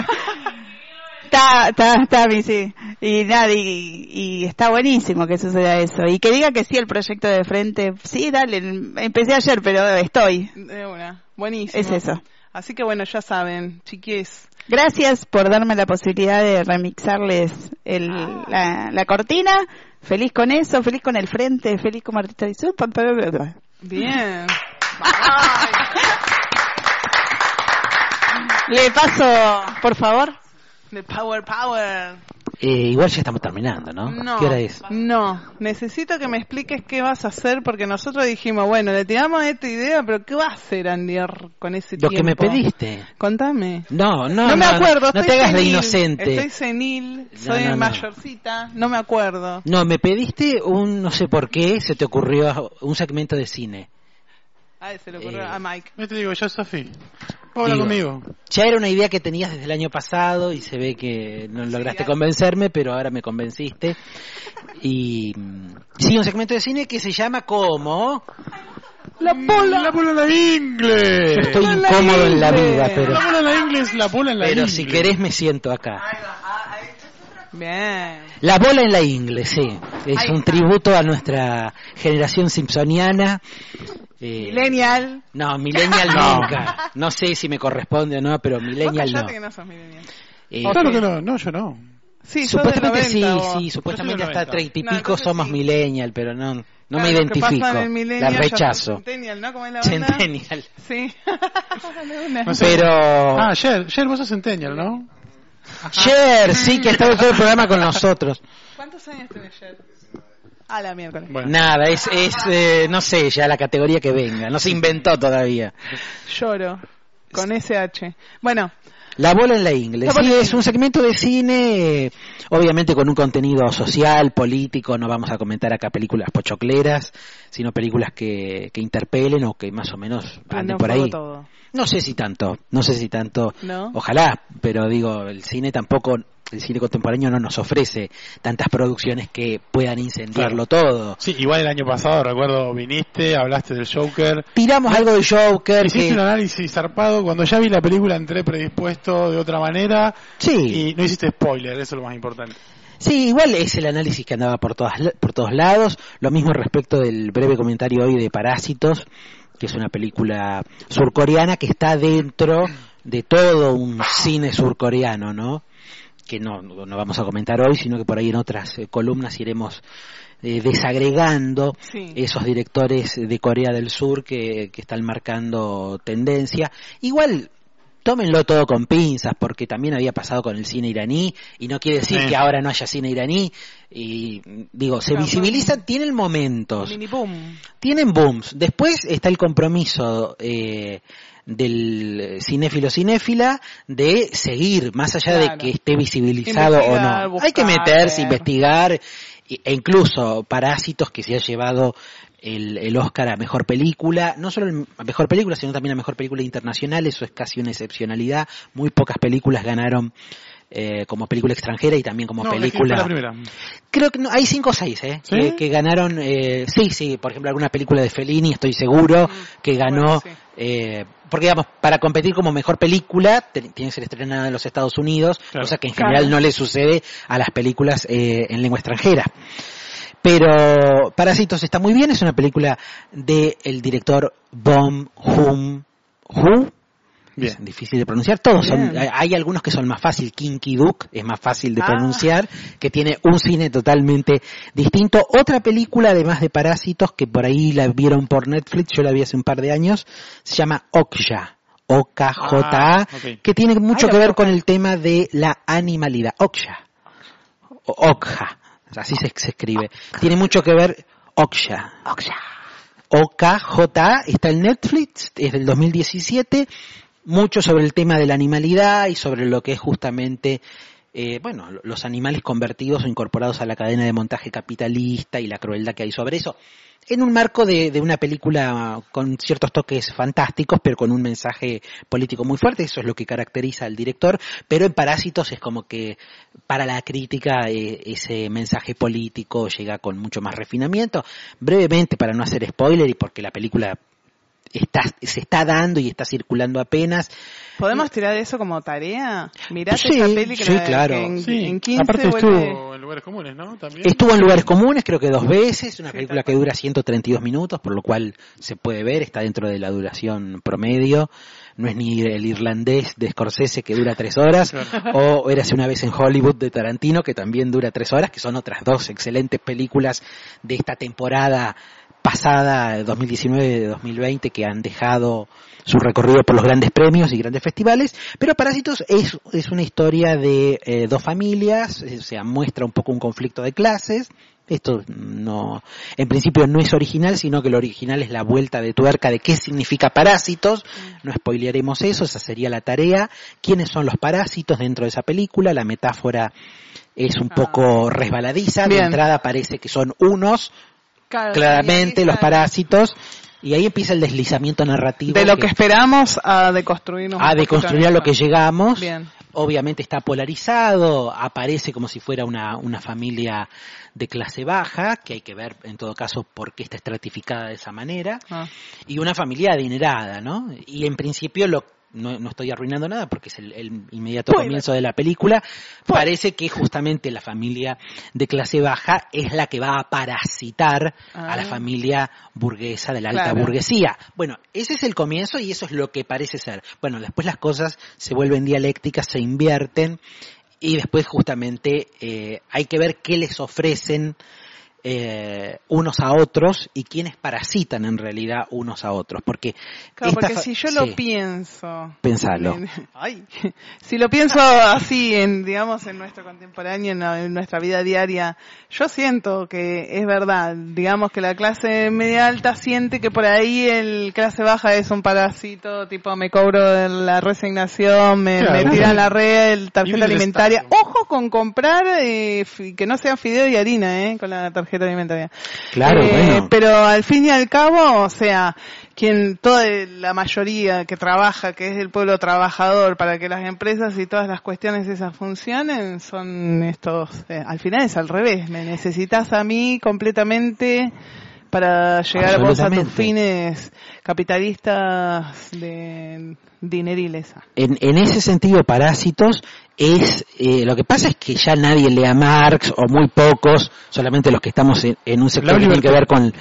Está, sí. Y nada, y está buenísimo que suceda eso. Y que diga que sí el proyecto de Frente. Sí, dale, empecé ayer, pero estoy. De una. Buenísimo. Es eso. Así que bueno, ya saben, chiquis. Gracias por darme la posibilidad de remixarles la cortina. Feliz con eso, feliz con el Frente, feliz como artista de Sur. Bien. Le paso, por favor. The power. Igual ya estamos terminando, ¿no? No, ¿Qué hora es? No, necesito que me expliques qué vas a hacer, porque nosotros dijimos, bueno, le tiramos esta idea, pero ¿qué va a hacer Andy con ese Lo tiempo? que me pediste. Contame. No me acuerdo. No te hagas de inocente. Estoy senil, soy mayorcita, no me acuerdo. No, me pediste no sé por qué, se te ocurrió un segmento de cine. Se le ocurrió a Mike. Yo te digo, yo, Sofi, habla conmigo. Ya era una idea que tenías desde el año pasado y se ve que no lograste convencerme, pero ahora me convenciste. Y sí, un segmento de cine que se llama ¿cómo? La pola en la ingle. Yo estoy incómodo en la vida, pero... La pola en la ingle es la pola en la ingle. Pero si querés me siento acá. Bien. La bola en la ingle, sí. Es un tributo a nuestra generación simpsoniana. Millennial. No, millennial nunca. No sé si me corresponde o no, pero millennial no. Que no sos millennial. Claro que no, yo no. Sí, supuestamente 90, sí, supuestamente hasta 30 y pico somos millennial, pero no me identifico. La rechazo. Centennial, ¿no? ¿Cómo es la Centennial. Sí. No sé. Pero... Cher, vos sos Centennial, ¿no? Cher, sí, que ha estado todo el programa con nosotros. ¿Cuántos años tenés, Cher? La miércoles. Bueno. Nada, es no sé, ya la categoría que venga, no se inventó todavía. Lloro, con SH. Bueno. La bola en la ingle. Sí, es un segmento de cine, obviamente con un contenido social, político. No vamos a comentar acá películas pochocleras, sino películas que interpelen o que más o menos anden por ahí. Todo. No sé si tanto. ¿No? Ojalá, pero digo, el cine contemporáneo no nos ofrece tantas producciones que puedan incendiarlo todo. Sí, igual el año pasado, recuerdo, viniste, hablaste del Joker. Tiramos algo del Joker. Hiciste un análisis zarpado. Cuando ya vi la película entré predispuesto de otra manera. Sí. Y no hiciste spoiler, eso es lo más importante. Sí, igual es el análisis que andaba por todos lados. Lo mismo respecto del breve comentario hoy de Parásitos, que es una película surcoreana que está dentro de todo un cine surcoreano, ¿no? Que no vamos a comentar hoy, sino que por ahí en otras columnas iremos desagregando esos directores de Corea del Sur que están marcando tendencia. Igual, tómenlo todo con pinzas, porque también había pasado con el cine iraní, y no quiere decir que ahora no haya cine iraní, y digo, se visibilizan, tienen momentos, tienen booms. Después está el compromiso del cinéfila de seguir, más allá de que esté visibilizado o no. Buscar, hay que meterse, investigar, e incluso Parásitos, que se ha llevado el Oscar a Mejor Película, no solo a Mejor Película, sino también a Mejor Película Internacional. Eso es casi una excepcionalidad. Muy pocas películas ganaron como película extranjera y también como película... La primera. Creo que hay 5 o 6 ¿Sí? que ganaron. Sí, por ejemplo, alguna película de Fellini, estoy seguro que ganó... porque digamos, para competir como mejor película tiene que ser estrenada en los Estados Unidos, cosa que en general no le sucede a las películas en lengua extranjera. Pero Parásitos está muy bien, es una película del director Bong Joon-ho. Es difícil de pronunciar, todos son, hay algunos que son más fácil, Kim Ki-duk es más fácil de pronunciar, que tiene un cine totalmente distinto. Otra película además de Parásitos, que por ahí la vieron por Netflix, yo la vi hace un par de años, se llama Okja, O-K-J-A, que tiene mucho que ver con el tema de la animalidad. Okja, así se escribe, tiene mucho que ver, Okja. O-K-J-A, está en Netflix, es del 2017, mucho sobre el tema de la animalidad y sobre lo que es justamente, los animales convertidos o incorporados a la cadena de montaje capitalista y la crueldad que hay sobre eso, en un marco de una película con ciertos toques fantásticos, pero con un mensaje político muy fuerte. Eso es lo que caracteriza al director, pero en Parásitos es como que para la crítica ese mensaje político llega con mucho más refinamiento. Brevemente, para no hacer spoiler y porque la película se está dando y está circulando apenas. ¿Podemos tirar eso como tarea? Mirate esa película. Sí, claro. En 15 aparte estuvo en Lugares Comunes, ¿no? ¿También? Estuvo en Lugares Comunes, creo que 2 veces. Una película que dura 132 minutos, por lo cual se puede ver, está dentro de la duración promedio. No es ni el irlandés de Scorsese, que dura 3 horas, o Érase una vez en Hollywood de Tarantino, que también dura 3 horas, que son otras 2 excelentes películas de esta temporada pasada, 2019-2020, que han dejado su recorrido por los grandes premios y grandes festivales, pero Parásitos es una historia de dos familias, o sea, muestra un poco un conflicto de clases. Esto no, en principio no es original, sino que lo original es la vuelta de tuerca de qué significa parásitos. No spoilearemos eso, esa sería la tarea. ¿Quiénes son los parásitos dentro de esa película? La metáfora es un poco resbaladiza. Bien. De entrada parece que son unos, claramente los parásitos. Y ahí empieza el deslizamiento narrativo. De lo que esperamos a deconstruirnos. A deconstruir a lo que llegamos. Bien. Obviamente está polarizado, aparece como si fuera una familia de clase baja, que hay que ver en todo caso por qué está estratificada de esa manera, y una familia adinerada, ¿no? Y en principio no estoy arruinando nada porque es el inmediato comienzo de la película, parece que justamente la familia de clase baja es la que va a parasitar a la familia burguesa de la alta burguesía. Bueno, ese es el comienzo y eso es lo que parece ser. Bueno, después las cosas se vuelven dialécticas, se invierten y después justamente hay que ver qué les ofrecen unos a otros y quiénes parasitan en realidad unos a otros, porque porque si yo lo pienso, pensalo. Si lo pienso así en nuestro contemporáneo, en nuestra vida diaria, yo siento que es verdad, digamos que la clase media alta siente que por ahí el clase baja es un parásito, tipo me cobro la resignación, me tiran la red, el tarjeta alimentaria. Ojo con comprar que no sea fideo y harina, con la tarjeta alimentaria. Claro, bueno. Pero al fin y al cabo, o sea, toda la mayoría que trabaja, que es el pueblo trabajador, para que las empresas y todas las cuestiones esas funcionen, son estos, al final es al revés, me necesitas a mí completamente para llegar vos a tus fines capitalistas de dineriles. En ese sentido, Parásitos es lo que pasa es que ya nadie lee a Marx o muy pocos, solamente los que estamos en un sector que tiene que ver con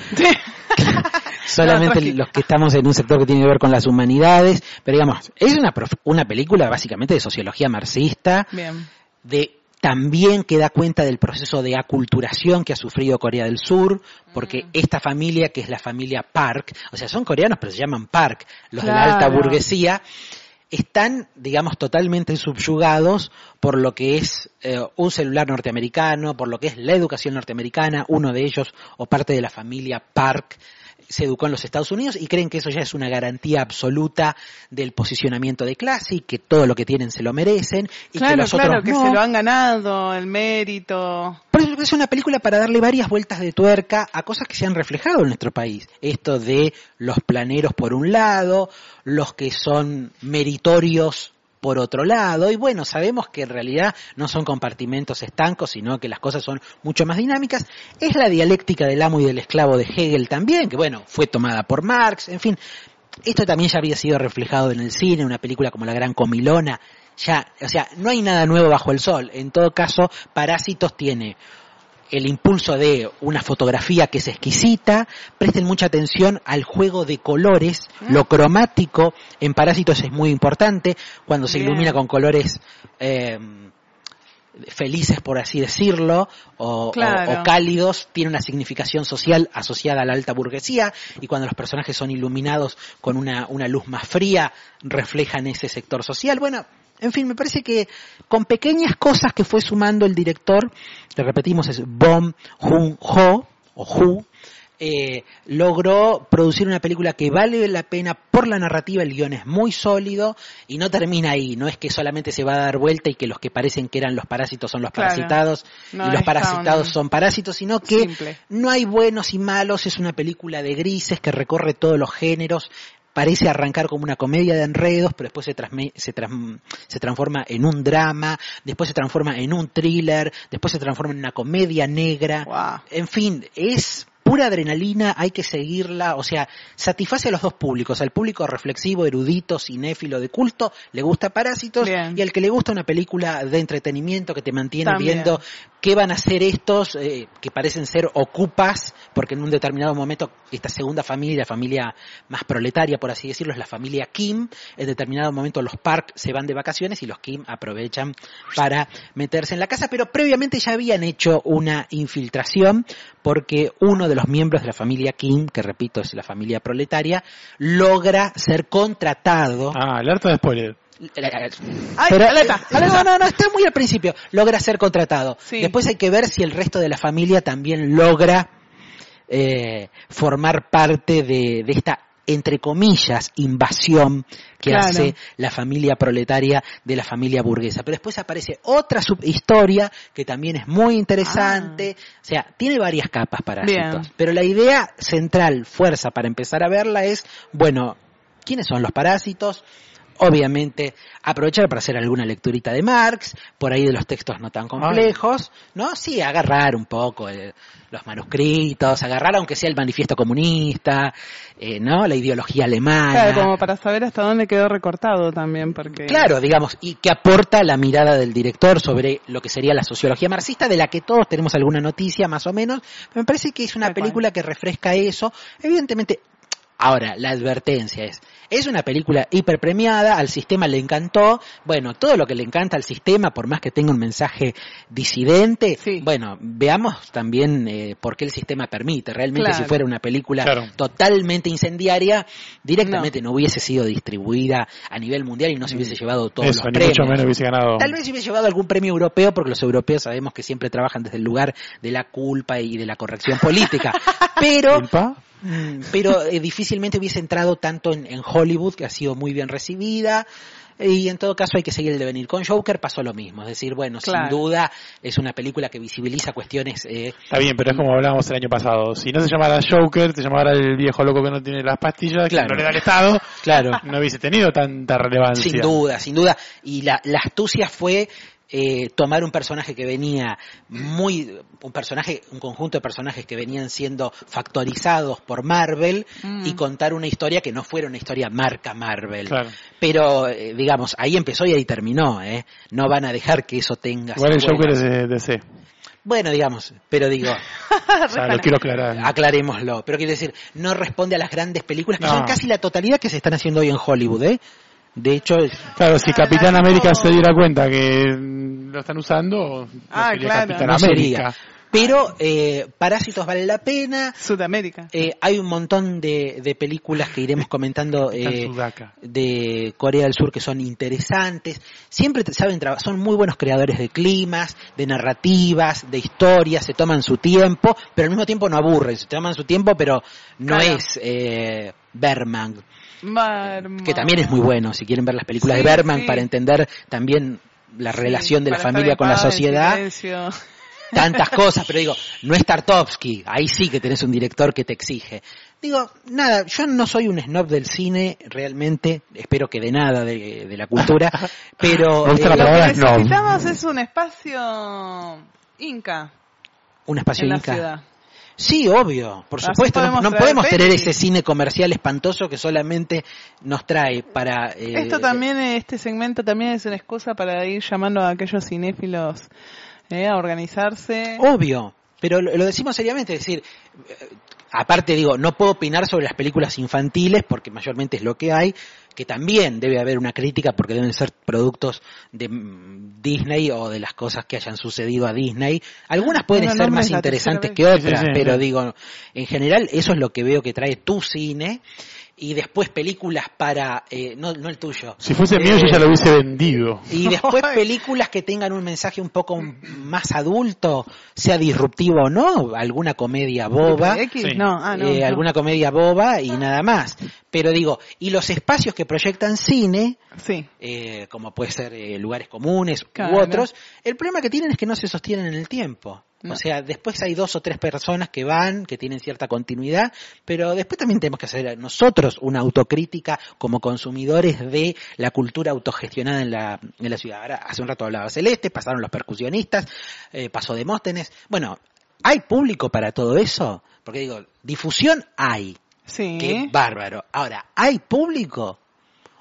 solamente los que estamos en un sector que tiene que ver con las humanidades, pero digamos, es una película básicamente de sociología marxista. Bien. También que da cuenta del proceso de aculturación que ha sufrido Corea del Sur, porque esta familia, que es la familia Park, o sea, son coreanos pero se llaman Park, los de la alta burguesía, están, digamos, totalmente subyugados por lo que es un celular norteamericano, por lo que es la educación norteamericana. Uno de ellos, o parte de la familia Park, se educó en los Estados Unidos y creen que eso ya es una garantía absoluta del posicionamiento de clase y que todo lo que tienen se lo merecen y que los otros que se lo han ganado, el mérito. Por eso es una película para darle varias vueltas de tuerca a cosas que se han reflejado en nuestro país. Esto de los planeros por un lado, los que son meritorios por otro lado, y bueno, sabemos que en realidad no son compartimentos estancos, sino que las cosas son mucho más dinámicas. Es la dialéctica del amo y del esclavo de Hegel también, que bueno, fue tomada por Marx, en fin. Esto también ya había sido reflejado en el cine, una película como La Gran Comilona. Ya, o sea, no hay nada nuevo bajo el sol. En todo caso, Parásitos tiene el impulso de una fotografía que es exquisita. Presten mucha atención al juego de colores, lo cromático en Parásitos es muy importante, cuando se ilumina con colores felices, por así decirlo, o cálidos, tiene una significación social asociada a la alta burguesía, y cuando los personajes son iluminados con una luz más fría, reflejan ese sector social. Bueno, en fin, me parece que con pequeñas cosas que fue sumando el director, le repetimos, es Bong Joon-ho, logró producir una película que vale la pena por la narrativa. El guión es muy sólido y no termina ahí, no es que solamente se va a dar vuelta y que los que parecen que eran los parásitos son los parasitados y los parasitados son parásitos, sino que no hay buenos y malos, es una película de grises que recorre todos los géneros. Parece arrancar como una comedia de enredos, pero después se transforma en un drama, después se transforma en un thriller, después se transforma en una comedia negra. Wow. En fin, es pura adrenalina, hay que seguirla, o sea, satisface a los dos públicos, al público reflexivo, erudito, cinéfilo, de culto, le gusta Parásitos, y al que le gusta una película de entretenimiento que te mantiene viendo ¿qué van a hacer estos que parecen ser ocupas? Porque en un determinado momento esta segunda familia, la familia más proletaria, por así decirlo, es la familia Kim. En determinado momento los Park se van de vacaciones y los Kim aprovechan para meterse en la casa, pero previamente ya habían hecho una infiltración porque uno de los miembros de la familia Kim, que repito es la familia proletaria, logra ser contratado. Alerta de spoiler. Pero, no, está muy al principio. Logra ser contratado. Sí. Después hay que ver si el resto de la familia también logra formar parte de esta, entre comillas, invasión que hace la familia proletaria de la familia burguesa. Pero después aparece otra subhistoria que también es muy interesante. O sea, tiene varias capas Parásitos. Pero la idea central, fuerza para empezar a verla es, bueno, ¿quiénes son los parásitos? Obviamente, aprovechar para hacer alguna lecturita de Marx, por ahí de los textos no tan complejos, ¿no? Sí, agarrar un poco los manuscritos, agarrar aunque sea el manifiesto comunista, ¿no? La ideología alemana. Claro, como para saber hasta dónde quedó recortado también, porque... Claro, digamos, y que aporta la mirada del director sobre lo que sería la sociología marxista, de la que todos tenemos alguna noticia, más o menos. Me parece que es una película que refresca eso. Evidentemente... Ahora, la advertencia es una película hiperpremiada, al sistema le encantó, bueno, todo lo que le encanta al sistema, por más que tenga un mensaje disidente, bueno, veamos también por qué el sistema permite. Realmente si fuera una película totalmente incendiaria, directamente no hubiese sido distribuida a nivel mundial y no se hubiese llevado todos los premios. Mucho menos hubiese ganado. Tal vez hubiese llevado algún premio europeo, porque los europeos sabemos que siempre trabajan desde el lugar de la culpa y de la corrección política. Pero difícilmente hubiese entrado tanto en Hollywood, que ha sido muy bien recibida, y en todo caso hay que seguir el devenir. Con Joker pasó lo mismo, es decir, bueno, sin duda es una película que visibiliza cuestiones... Está bien, pero es como hablábamos el año pasado, si no se llamara Joker, se llamara el viejo loco que no tiene las pastillas, que no le da el Estado, no hubiese tenido tanta relevancia. Sin duda, y la astucia fue... tomar un personaje que venía un conjunto de personajes que venían siendo factorizados por Marvel y contar una historia que no fuera una historia marca Marvel. Pero, digamos, ahí empezó y ahí terminó, no van a dejar que eso tenga... Igual el Joker es de DC. Bueno, digamos, pero digo... o sea, lo quiero aclarar. Aclarémoslo, pero quiero decir, no responde a las grandes películas que son casi la totalidad que se están haciendo hoy en Hollywood, De hecho, claro, si Capitán América se diera cuenta que lo están usando, Capitán América. Pero Parásitos vale la pena. Sudamérica. Hay un montón de películas que iremos comentando de Corea del Sur que son interesantes. Siempre saben son muy buenos creadores de climas, de narrativas, de historias, se toman su tiempo, pero al mismo tiempo no aburren, se toman su tiempo, pero no es Bergman. Que también es muy bueno, si quieren ver las películas de Bergman para entender también la relación de la familia con la sociedad. Tantas cosas, pero digo, no es Tarkovsky, ahí sí que tenés un director que te exige. Digo, nada, yo no soy un snob del cine, realmente, espero que de nada de la cultura, pero... lo que necesitamos es un espacio inca. Un espacio en inca. La ciudad. Sí, obvio, por supuesto, no podemos tener ese cine comercial espantoso que solamente nos trae para... Esto también, este segmento también es una excusa para ir llamando a aquellos cinéfilos a organizarse. Obvio, pero lo decimos seriamente, es decir, aparte digo, no puedo opinar sobre las películas infantiles porque mayormente es lo que hay, que también debe haber una crítica porque deben ser productos de Disney o de las cosas que hayan sucedido a Disney. Algunas pueden ser más interesantes que otras, pero digo, en general eso es lo que veo que trae tu cine. Y después películas para... no el tuyo. Si fuese mío yo ya lo hubiese vendido. Y después películas que tengan un mensaje un poco más adulto, sea disruptivo o no, alguna comedia boba. Alguna comedia boba y nada más. Pero digo, y los espacios que proyectan cine, como puede ser lugares comunes u otros, el problema que tienen es que no se sostienen en el tiempo. O sea, después hay 2 o 3 personas que van, que tienen cierta continuidad, pero después también tenemos que hacer nosotros una autocrítica como consumidores de la cultura autogestionada en la ciudad. Ahora, hace un rato hablaba Celeste, pasaron los percusionistas, pasó Demóstenes. Bueno, ¿hay público para todo eso? Porque digo, difusión hay. Sí. Qué bárbaro. Ahora, ¿hay público?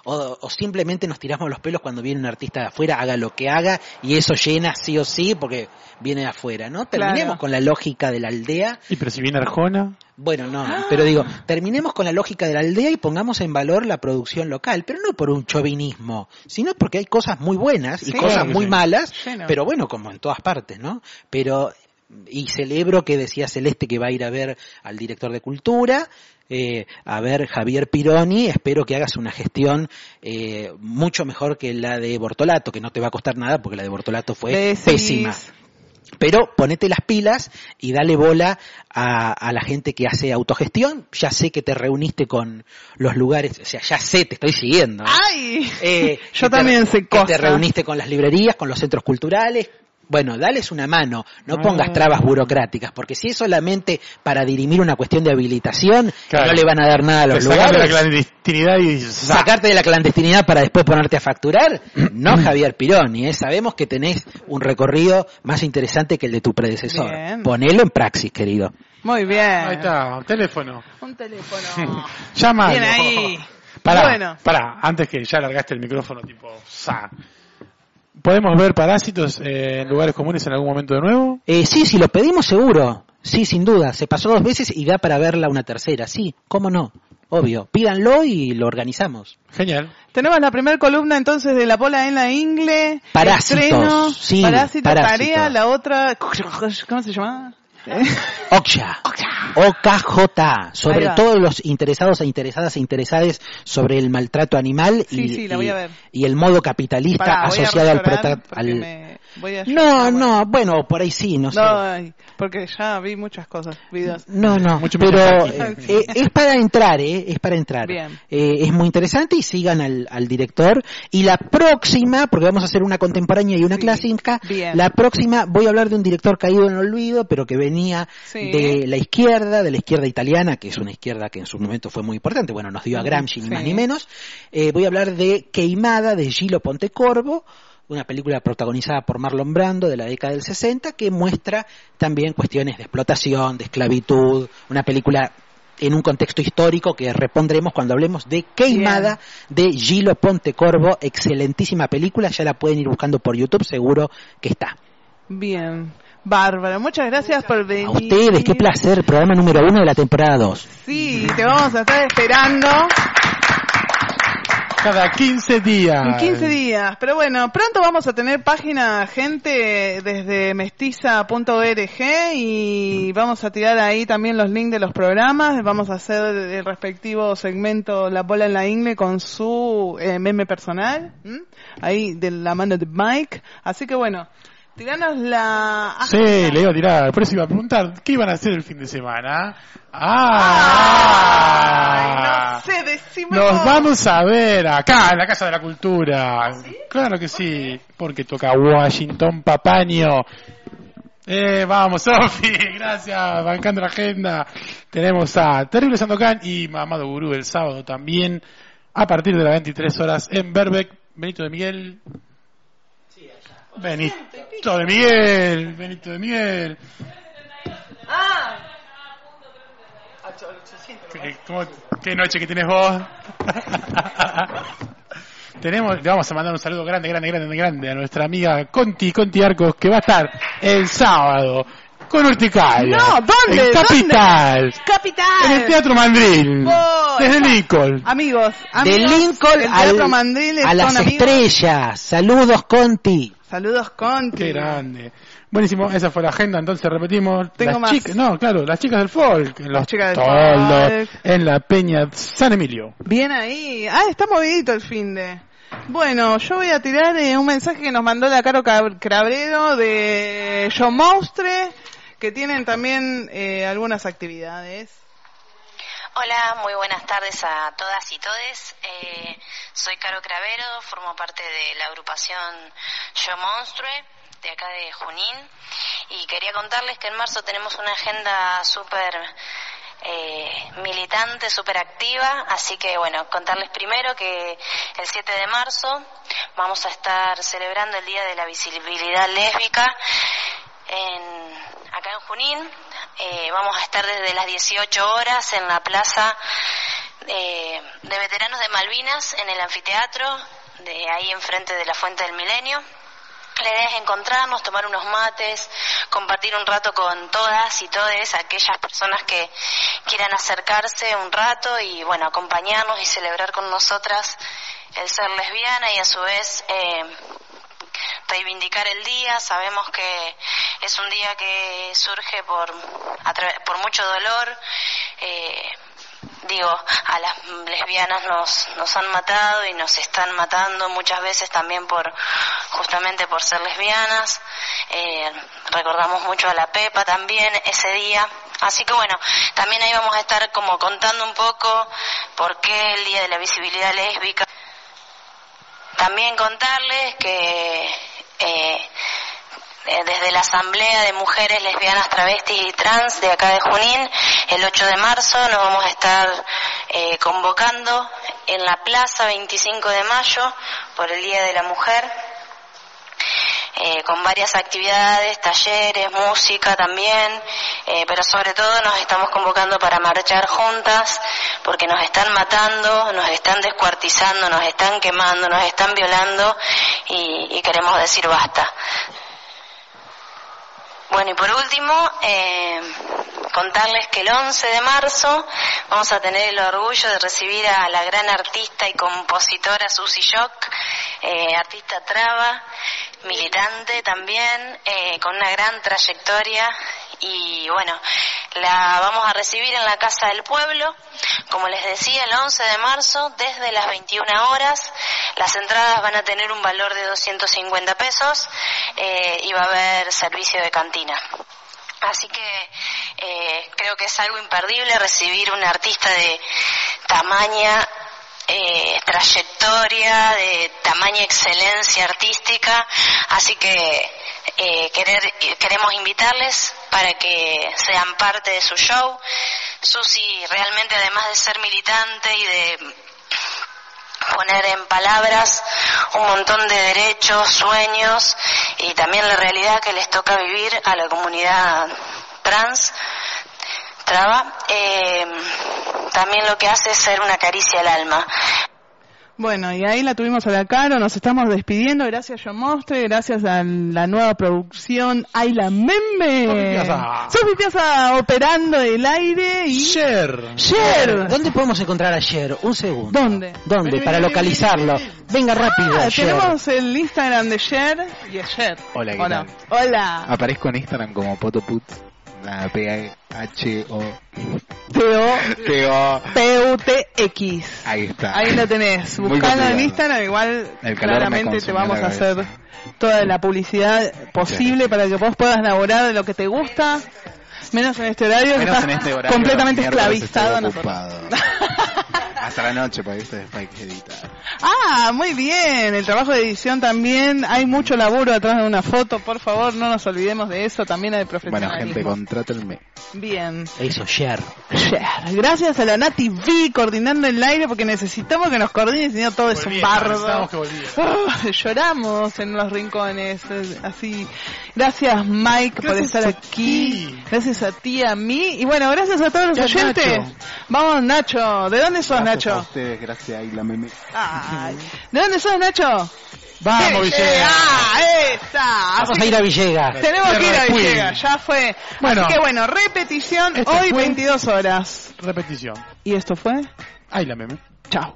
o simplemente nos tiramos los pelos cuando viene un artista de afuera, haga lo que haga, y eso llena sí o sí porque viene de afuera, ¿no? Terminemos con la lógica de la aldea. ¿Y pero si viene Arjona? Bueno, no, pero digo, terminemos con la lógica de la aldea y pongamos en valor la producción local, pero no por un chauvinismo, sino porque hay cosas muy buenas y cosas muy malas, pero bueno, como en todas partes, ¿no? Pero, y celebro que decía Celeste que va a ir a ver al director de cultura, a ver Javier Pironi, espero que hagas una gestión mucho mejor que la de Bortolato, que no te va a costar nada porque la de Bortolato fue pésima. Pero ponete las pilas y dale bola a la gente que hace autogestión. Ya sé que te reuniste con los lugares, o sea, ya sé, te estoy siguiendo. ¡Ay! Yo también sé cosas. Te reuniste con las librerías, con los centros culturales. Bueno, dales una mano, no pongas trabas burocráticas, porque si es solamente para dirimir una cuestión de habilitación, claro, no le van a dar nada a los lugares. Sacarte de la clandestinidad y... Sacarte de la clandestinidad para después ponerte a facturar, no Javier Pironi, sabemos que tenés un recorrido más interesante que el de tu predecesor. Bien. Ponelo en praxis, querido. Muy bien. Ahí está, un teléfono. Un teléfono. Llámalo. Bien ahí. Pará, antes que ya largaste el micrófono tipo... ¿Podemos ver Parásitos en lugares comunes en algún momento de nuevo? Sí, si lo pedimos seguro. Sí, sin duda. Se pasó 2 veces y da para verla una tercera. Sí, cómo no. Obvio. Pídanlo y lo organizamos. Genial. Tenemos la primera columna entonces de La Pola en la Ingle. Parásitos. Estreno, sí, Parásitos. Tarea, la otra... ¿Cómo se llama? OKJ, sobre todos los interesados e interesades sobre el maltrato animal y el modo capitalista asociado al bueno, por ahí sí, no sé. Porque ya vi muchas cosas, videos. No, pero es para entrar, es para entrar. Bien. Es muy interesante y sigan al director. Y la próxima, porque vamos a hacer una contemporánea y una clásica, la próxima voy a hablar de un director caído en el olvido, pero que venía de la izquierda italiana, que es una izquierda que en su momento fue muy importante. Bueno, nos dio a Gramsci ni más ni menos. Voy a hablar de Queimada, de Gillo Pontecorvo, una película protagonizada por Marlon Brando de la década del 60, que muestra también cuestiones de explotación, de esclavitud, una película en un contexto histórico que repondremos cuando hablemos de Queimada de Gillo Pontecorvo, excelentísima película, ya la pueden ir buscando por YouTube, seguro que está. Bien. Bárbara, muchas gracias por venir. A ustedes, qué placer, programa número 1 de la temporada 2. Sí, te vamos a estar esperando. Cada 15 días. En 15 días. Pero bueno, pronto vamos a tener página, gente, desde mestiza.org y vamos a tirar ahí también los links de los programas. Vamos a hacer el respectivo segmento La Pola en la Ingle con su meme personal. Ahí de la mano de Mike. Así que bueno, tiranos la... Sí, le iba a tirar. Por eso iba a preguntar, ¿qué iban a hacer el fin de semana? No sé, decime Nos vos. vamos a ver acá, en la Casa de la Cultura. ¿Sí? Claro que sí, porque toca Washington Papaño. Vamos, Sofi, gracias, bancando la agenda. Tenemos a Terrible Sandokan y Mamado Gurú el sábado también, a partir de las 23 horas en Berbeck. Benito de Miguel. Benito de Miguel. ¿Qué noche que tienes vos? Le vamos a mandar un saludo grande a nuestra amiga Conti Arcos, que va a estar el sábado con Urticaria. No, ¿dónde? En Capital. Capital. En el Teatro Mandril. Desde Lincoln. Amigos, de Lincoln a las estrellas. Saludos, Conti. Saludos, Conti. Qué grande. Buenísimo, esa fue la agenda, entonces repetimos. Tengo más. Las chicas del folk. En los toldos, en la Peña San Emilio. Bien ahí. Está movidito el finde. Bueno, yo voy a tirar un mensaje que nos mandó la Caro Cabrero de Yo Monstre, que tienen también algunas actividades. Hola, muy buenas tardes a todas y todes. Soy Caro Cravero, formo parte de la agrupación Yo Monstre, de acá de Junín, y quería contarles que en marzo tenemos una agenda súper militante, súper activa, así que bueno, contarles primero que el 7 de marzo vamos a estar celebrando el Día de la Visibilidad Lésbica acá en Junín. Vamos a estar desde las 18 horas en la plaza de veteranos de Malvinas en el anfiteatro, de ahí enfrente de la Fuente del Milenio. La idea es encontrarnos, tomar unos mates, compartir un rato con todas y todes aquellas personas que quieran acercarse un rato y bueno, acompañarnos y celebrar con nosotras el ser lesbiana y a su vez reivindicar el día. Sabemos que es un día que surge por mucho dolor. A las lesbianas nos han matado y nos están matando muchas veces también justamente por ser lesbianas. Recordamos mucho a la Pepa también ese día. Así que bueno, también ahí vamos a estar como contando un poco por qué el Día de la Visibilidad Lésbica. También contarles que desde la Asamblea de Mujeres Lesbianas, Travestis y Trans de acá de Junín, el 8 de marzo nos vamos a estar convocando en la Plaza 25 de Mayo por el Día de la Mujer, con varias actividades, talleres, música también, pero sobre todo nos estamos convocando para marchar juntas, porque nos están matando, nos están descuartizando, nos están quemando, nos están violando y queremos decir basta. Bueno, y por último, contarles que el 11 de marzo vamos a tener el orgullo de recibir a la gran artista y compositora Susy Shock, artista traba, militante también, con una gran trayectoria. Y bueno, la vamos a recibir en la Casa del Pueblo, como les decía, el 11 de marzo, desde las 21 horas. Las entradas van a tener un valor de 250 pesos y va a haber servicio de cantina. Así que creo que es algo imperdible recibir un artista de tamaña trayectoria, de tamaña excelencia artística. Así que queremos invitarles para que sean parte de su show. Susy realmente, además de ser militante y de poner en palabras un montón de derechos, sueños y también la realidad que les toca vivir a la comunidad trans, traba, también lo que hace es ser una caricia al alma. Bueno, y ahí la tuvimos a la Caro, nos estamos despidiendo, gracias Yo Mostre, gracias a la nueva producción Ay la Meme, Sofi Piazza operando el aire y... Cher. ¿Dónde podemos encontrar a Cher? Un segundo. ¿Dónde? Para localizarlo. Venga rápido, Cher. Tenemos el Instagram de Cher y es Cher. Hola, ¿qué tal? Hola. Aparezco en Instagram como Potoput. PHOPUTX. Ahí está. Ahí lo tenés. Buscando en Instagram, igual claramente te vamos a hacer toda la publicidad posible para que vos puedas laburar de lo que te gusta. Menos en este horario, que estás completamente esclavizado. Hasta la noche, para que hay que editar. Muy bien. El trabajo de edición también. Hay mucho laburo atrás de una foto. Por favor, no nos olvidemos de eso. También hay profesionalismo. Bueno, gente, contrátenme. Bien. Eso, Cher. Gracias a la Nati V coordinando el aire, porque necesitamos que nos coordine, si no todo es un bardo. Lloramos en los rincones. Así. Gracias, Mike, por estar aquí. Gracias a ti, a mí. Y bueno, gracias a todos los oyentes. Nacho. Vamos, Nacho. ¿De dónde sos, Nacho? A ustedes, gracias a la Meme. ¿De dónde sos, Nacho? Vamos, Villegas. Vamos a ir a Villegas. Tenemos que ir a Villegas, ya fue. Bueno, así que bueno, repetición hoy 22 horas. Repetición. ¿Y esto fue? Ay la Meme. Chao.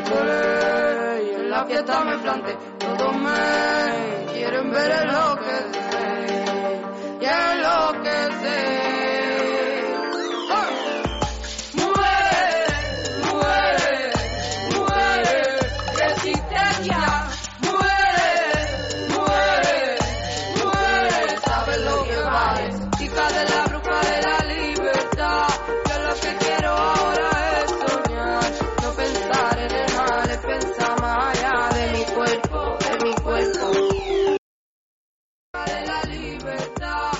el cole y en la fiesta me planté. Todos me quieren ver enloquecer y enloquecer. De la libertad.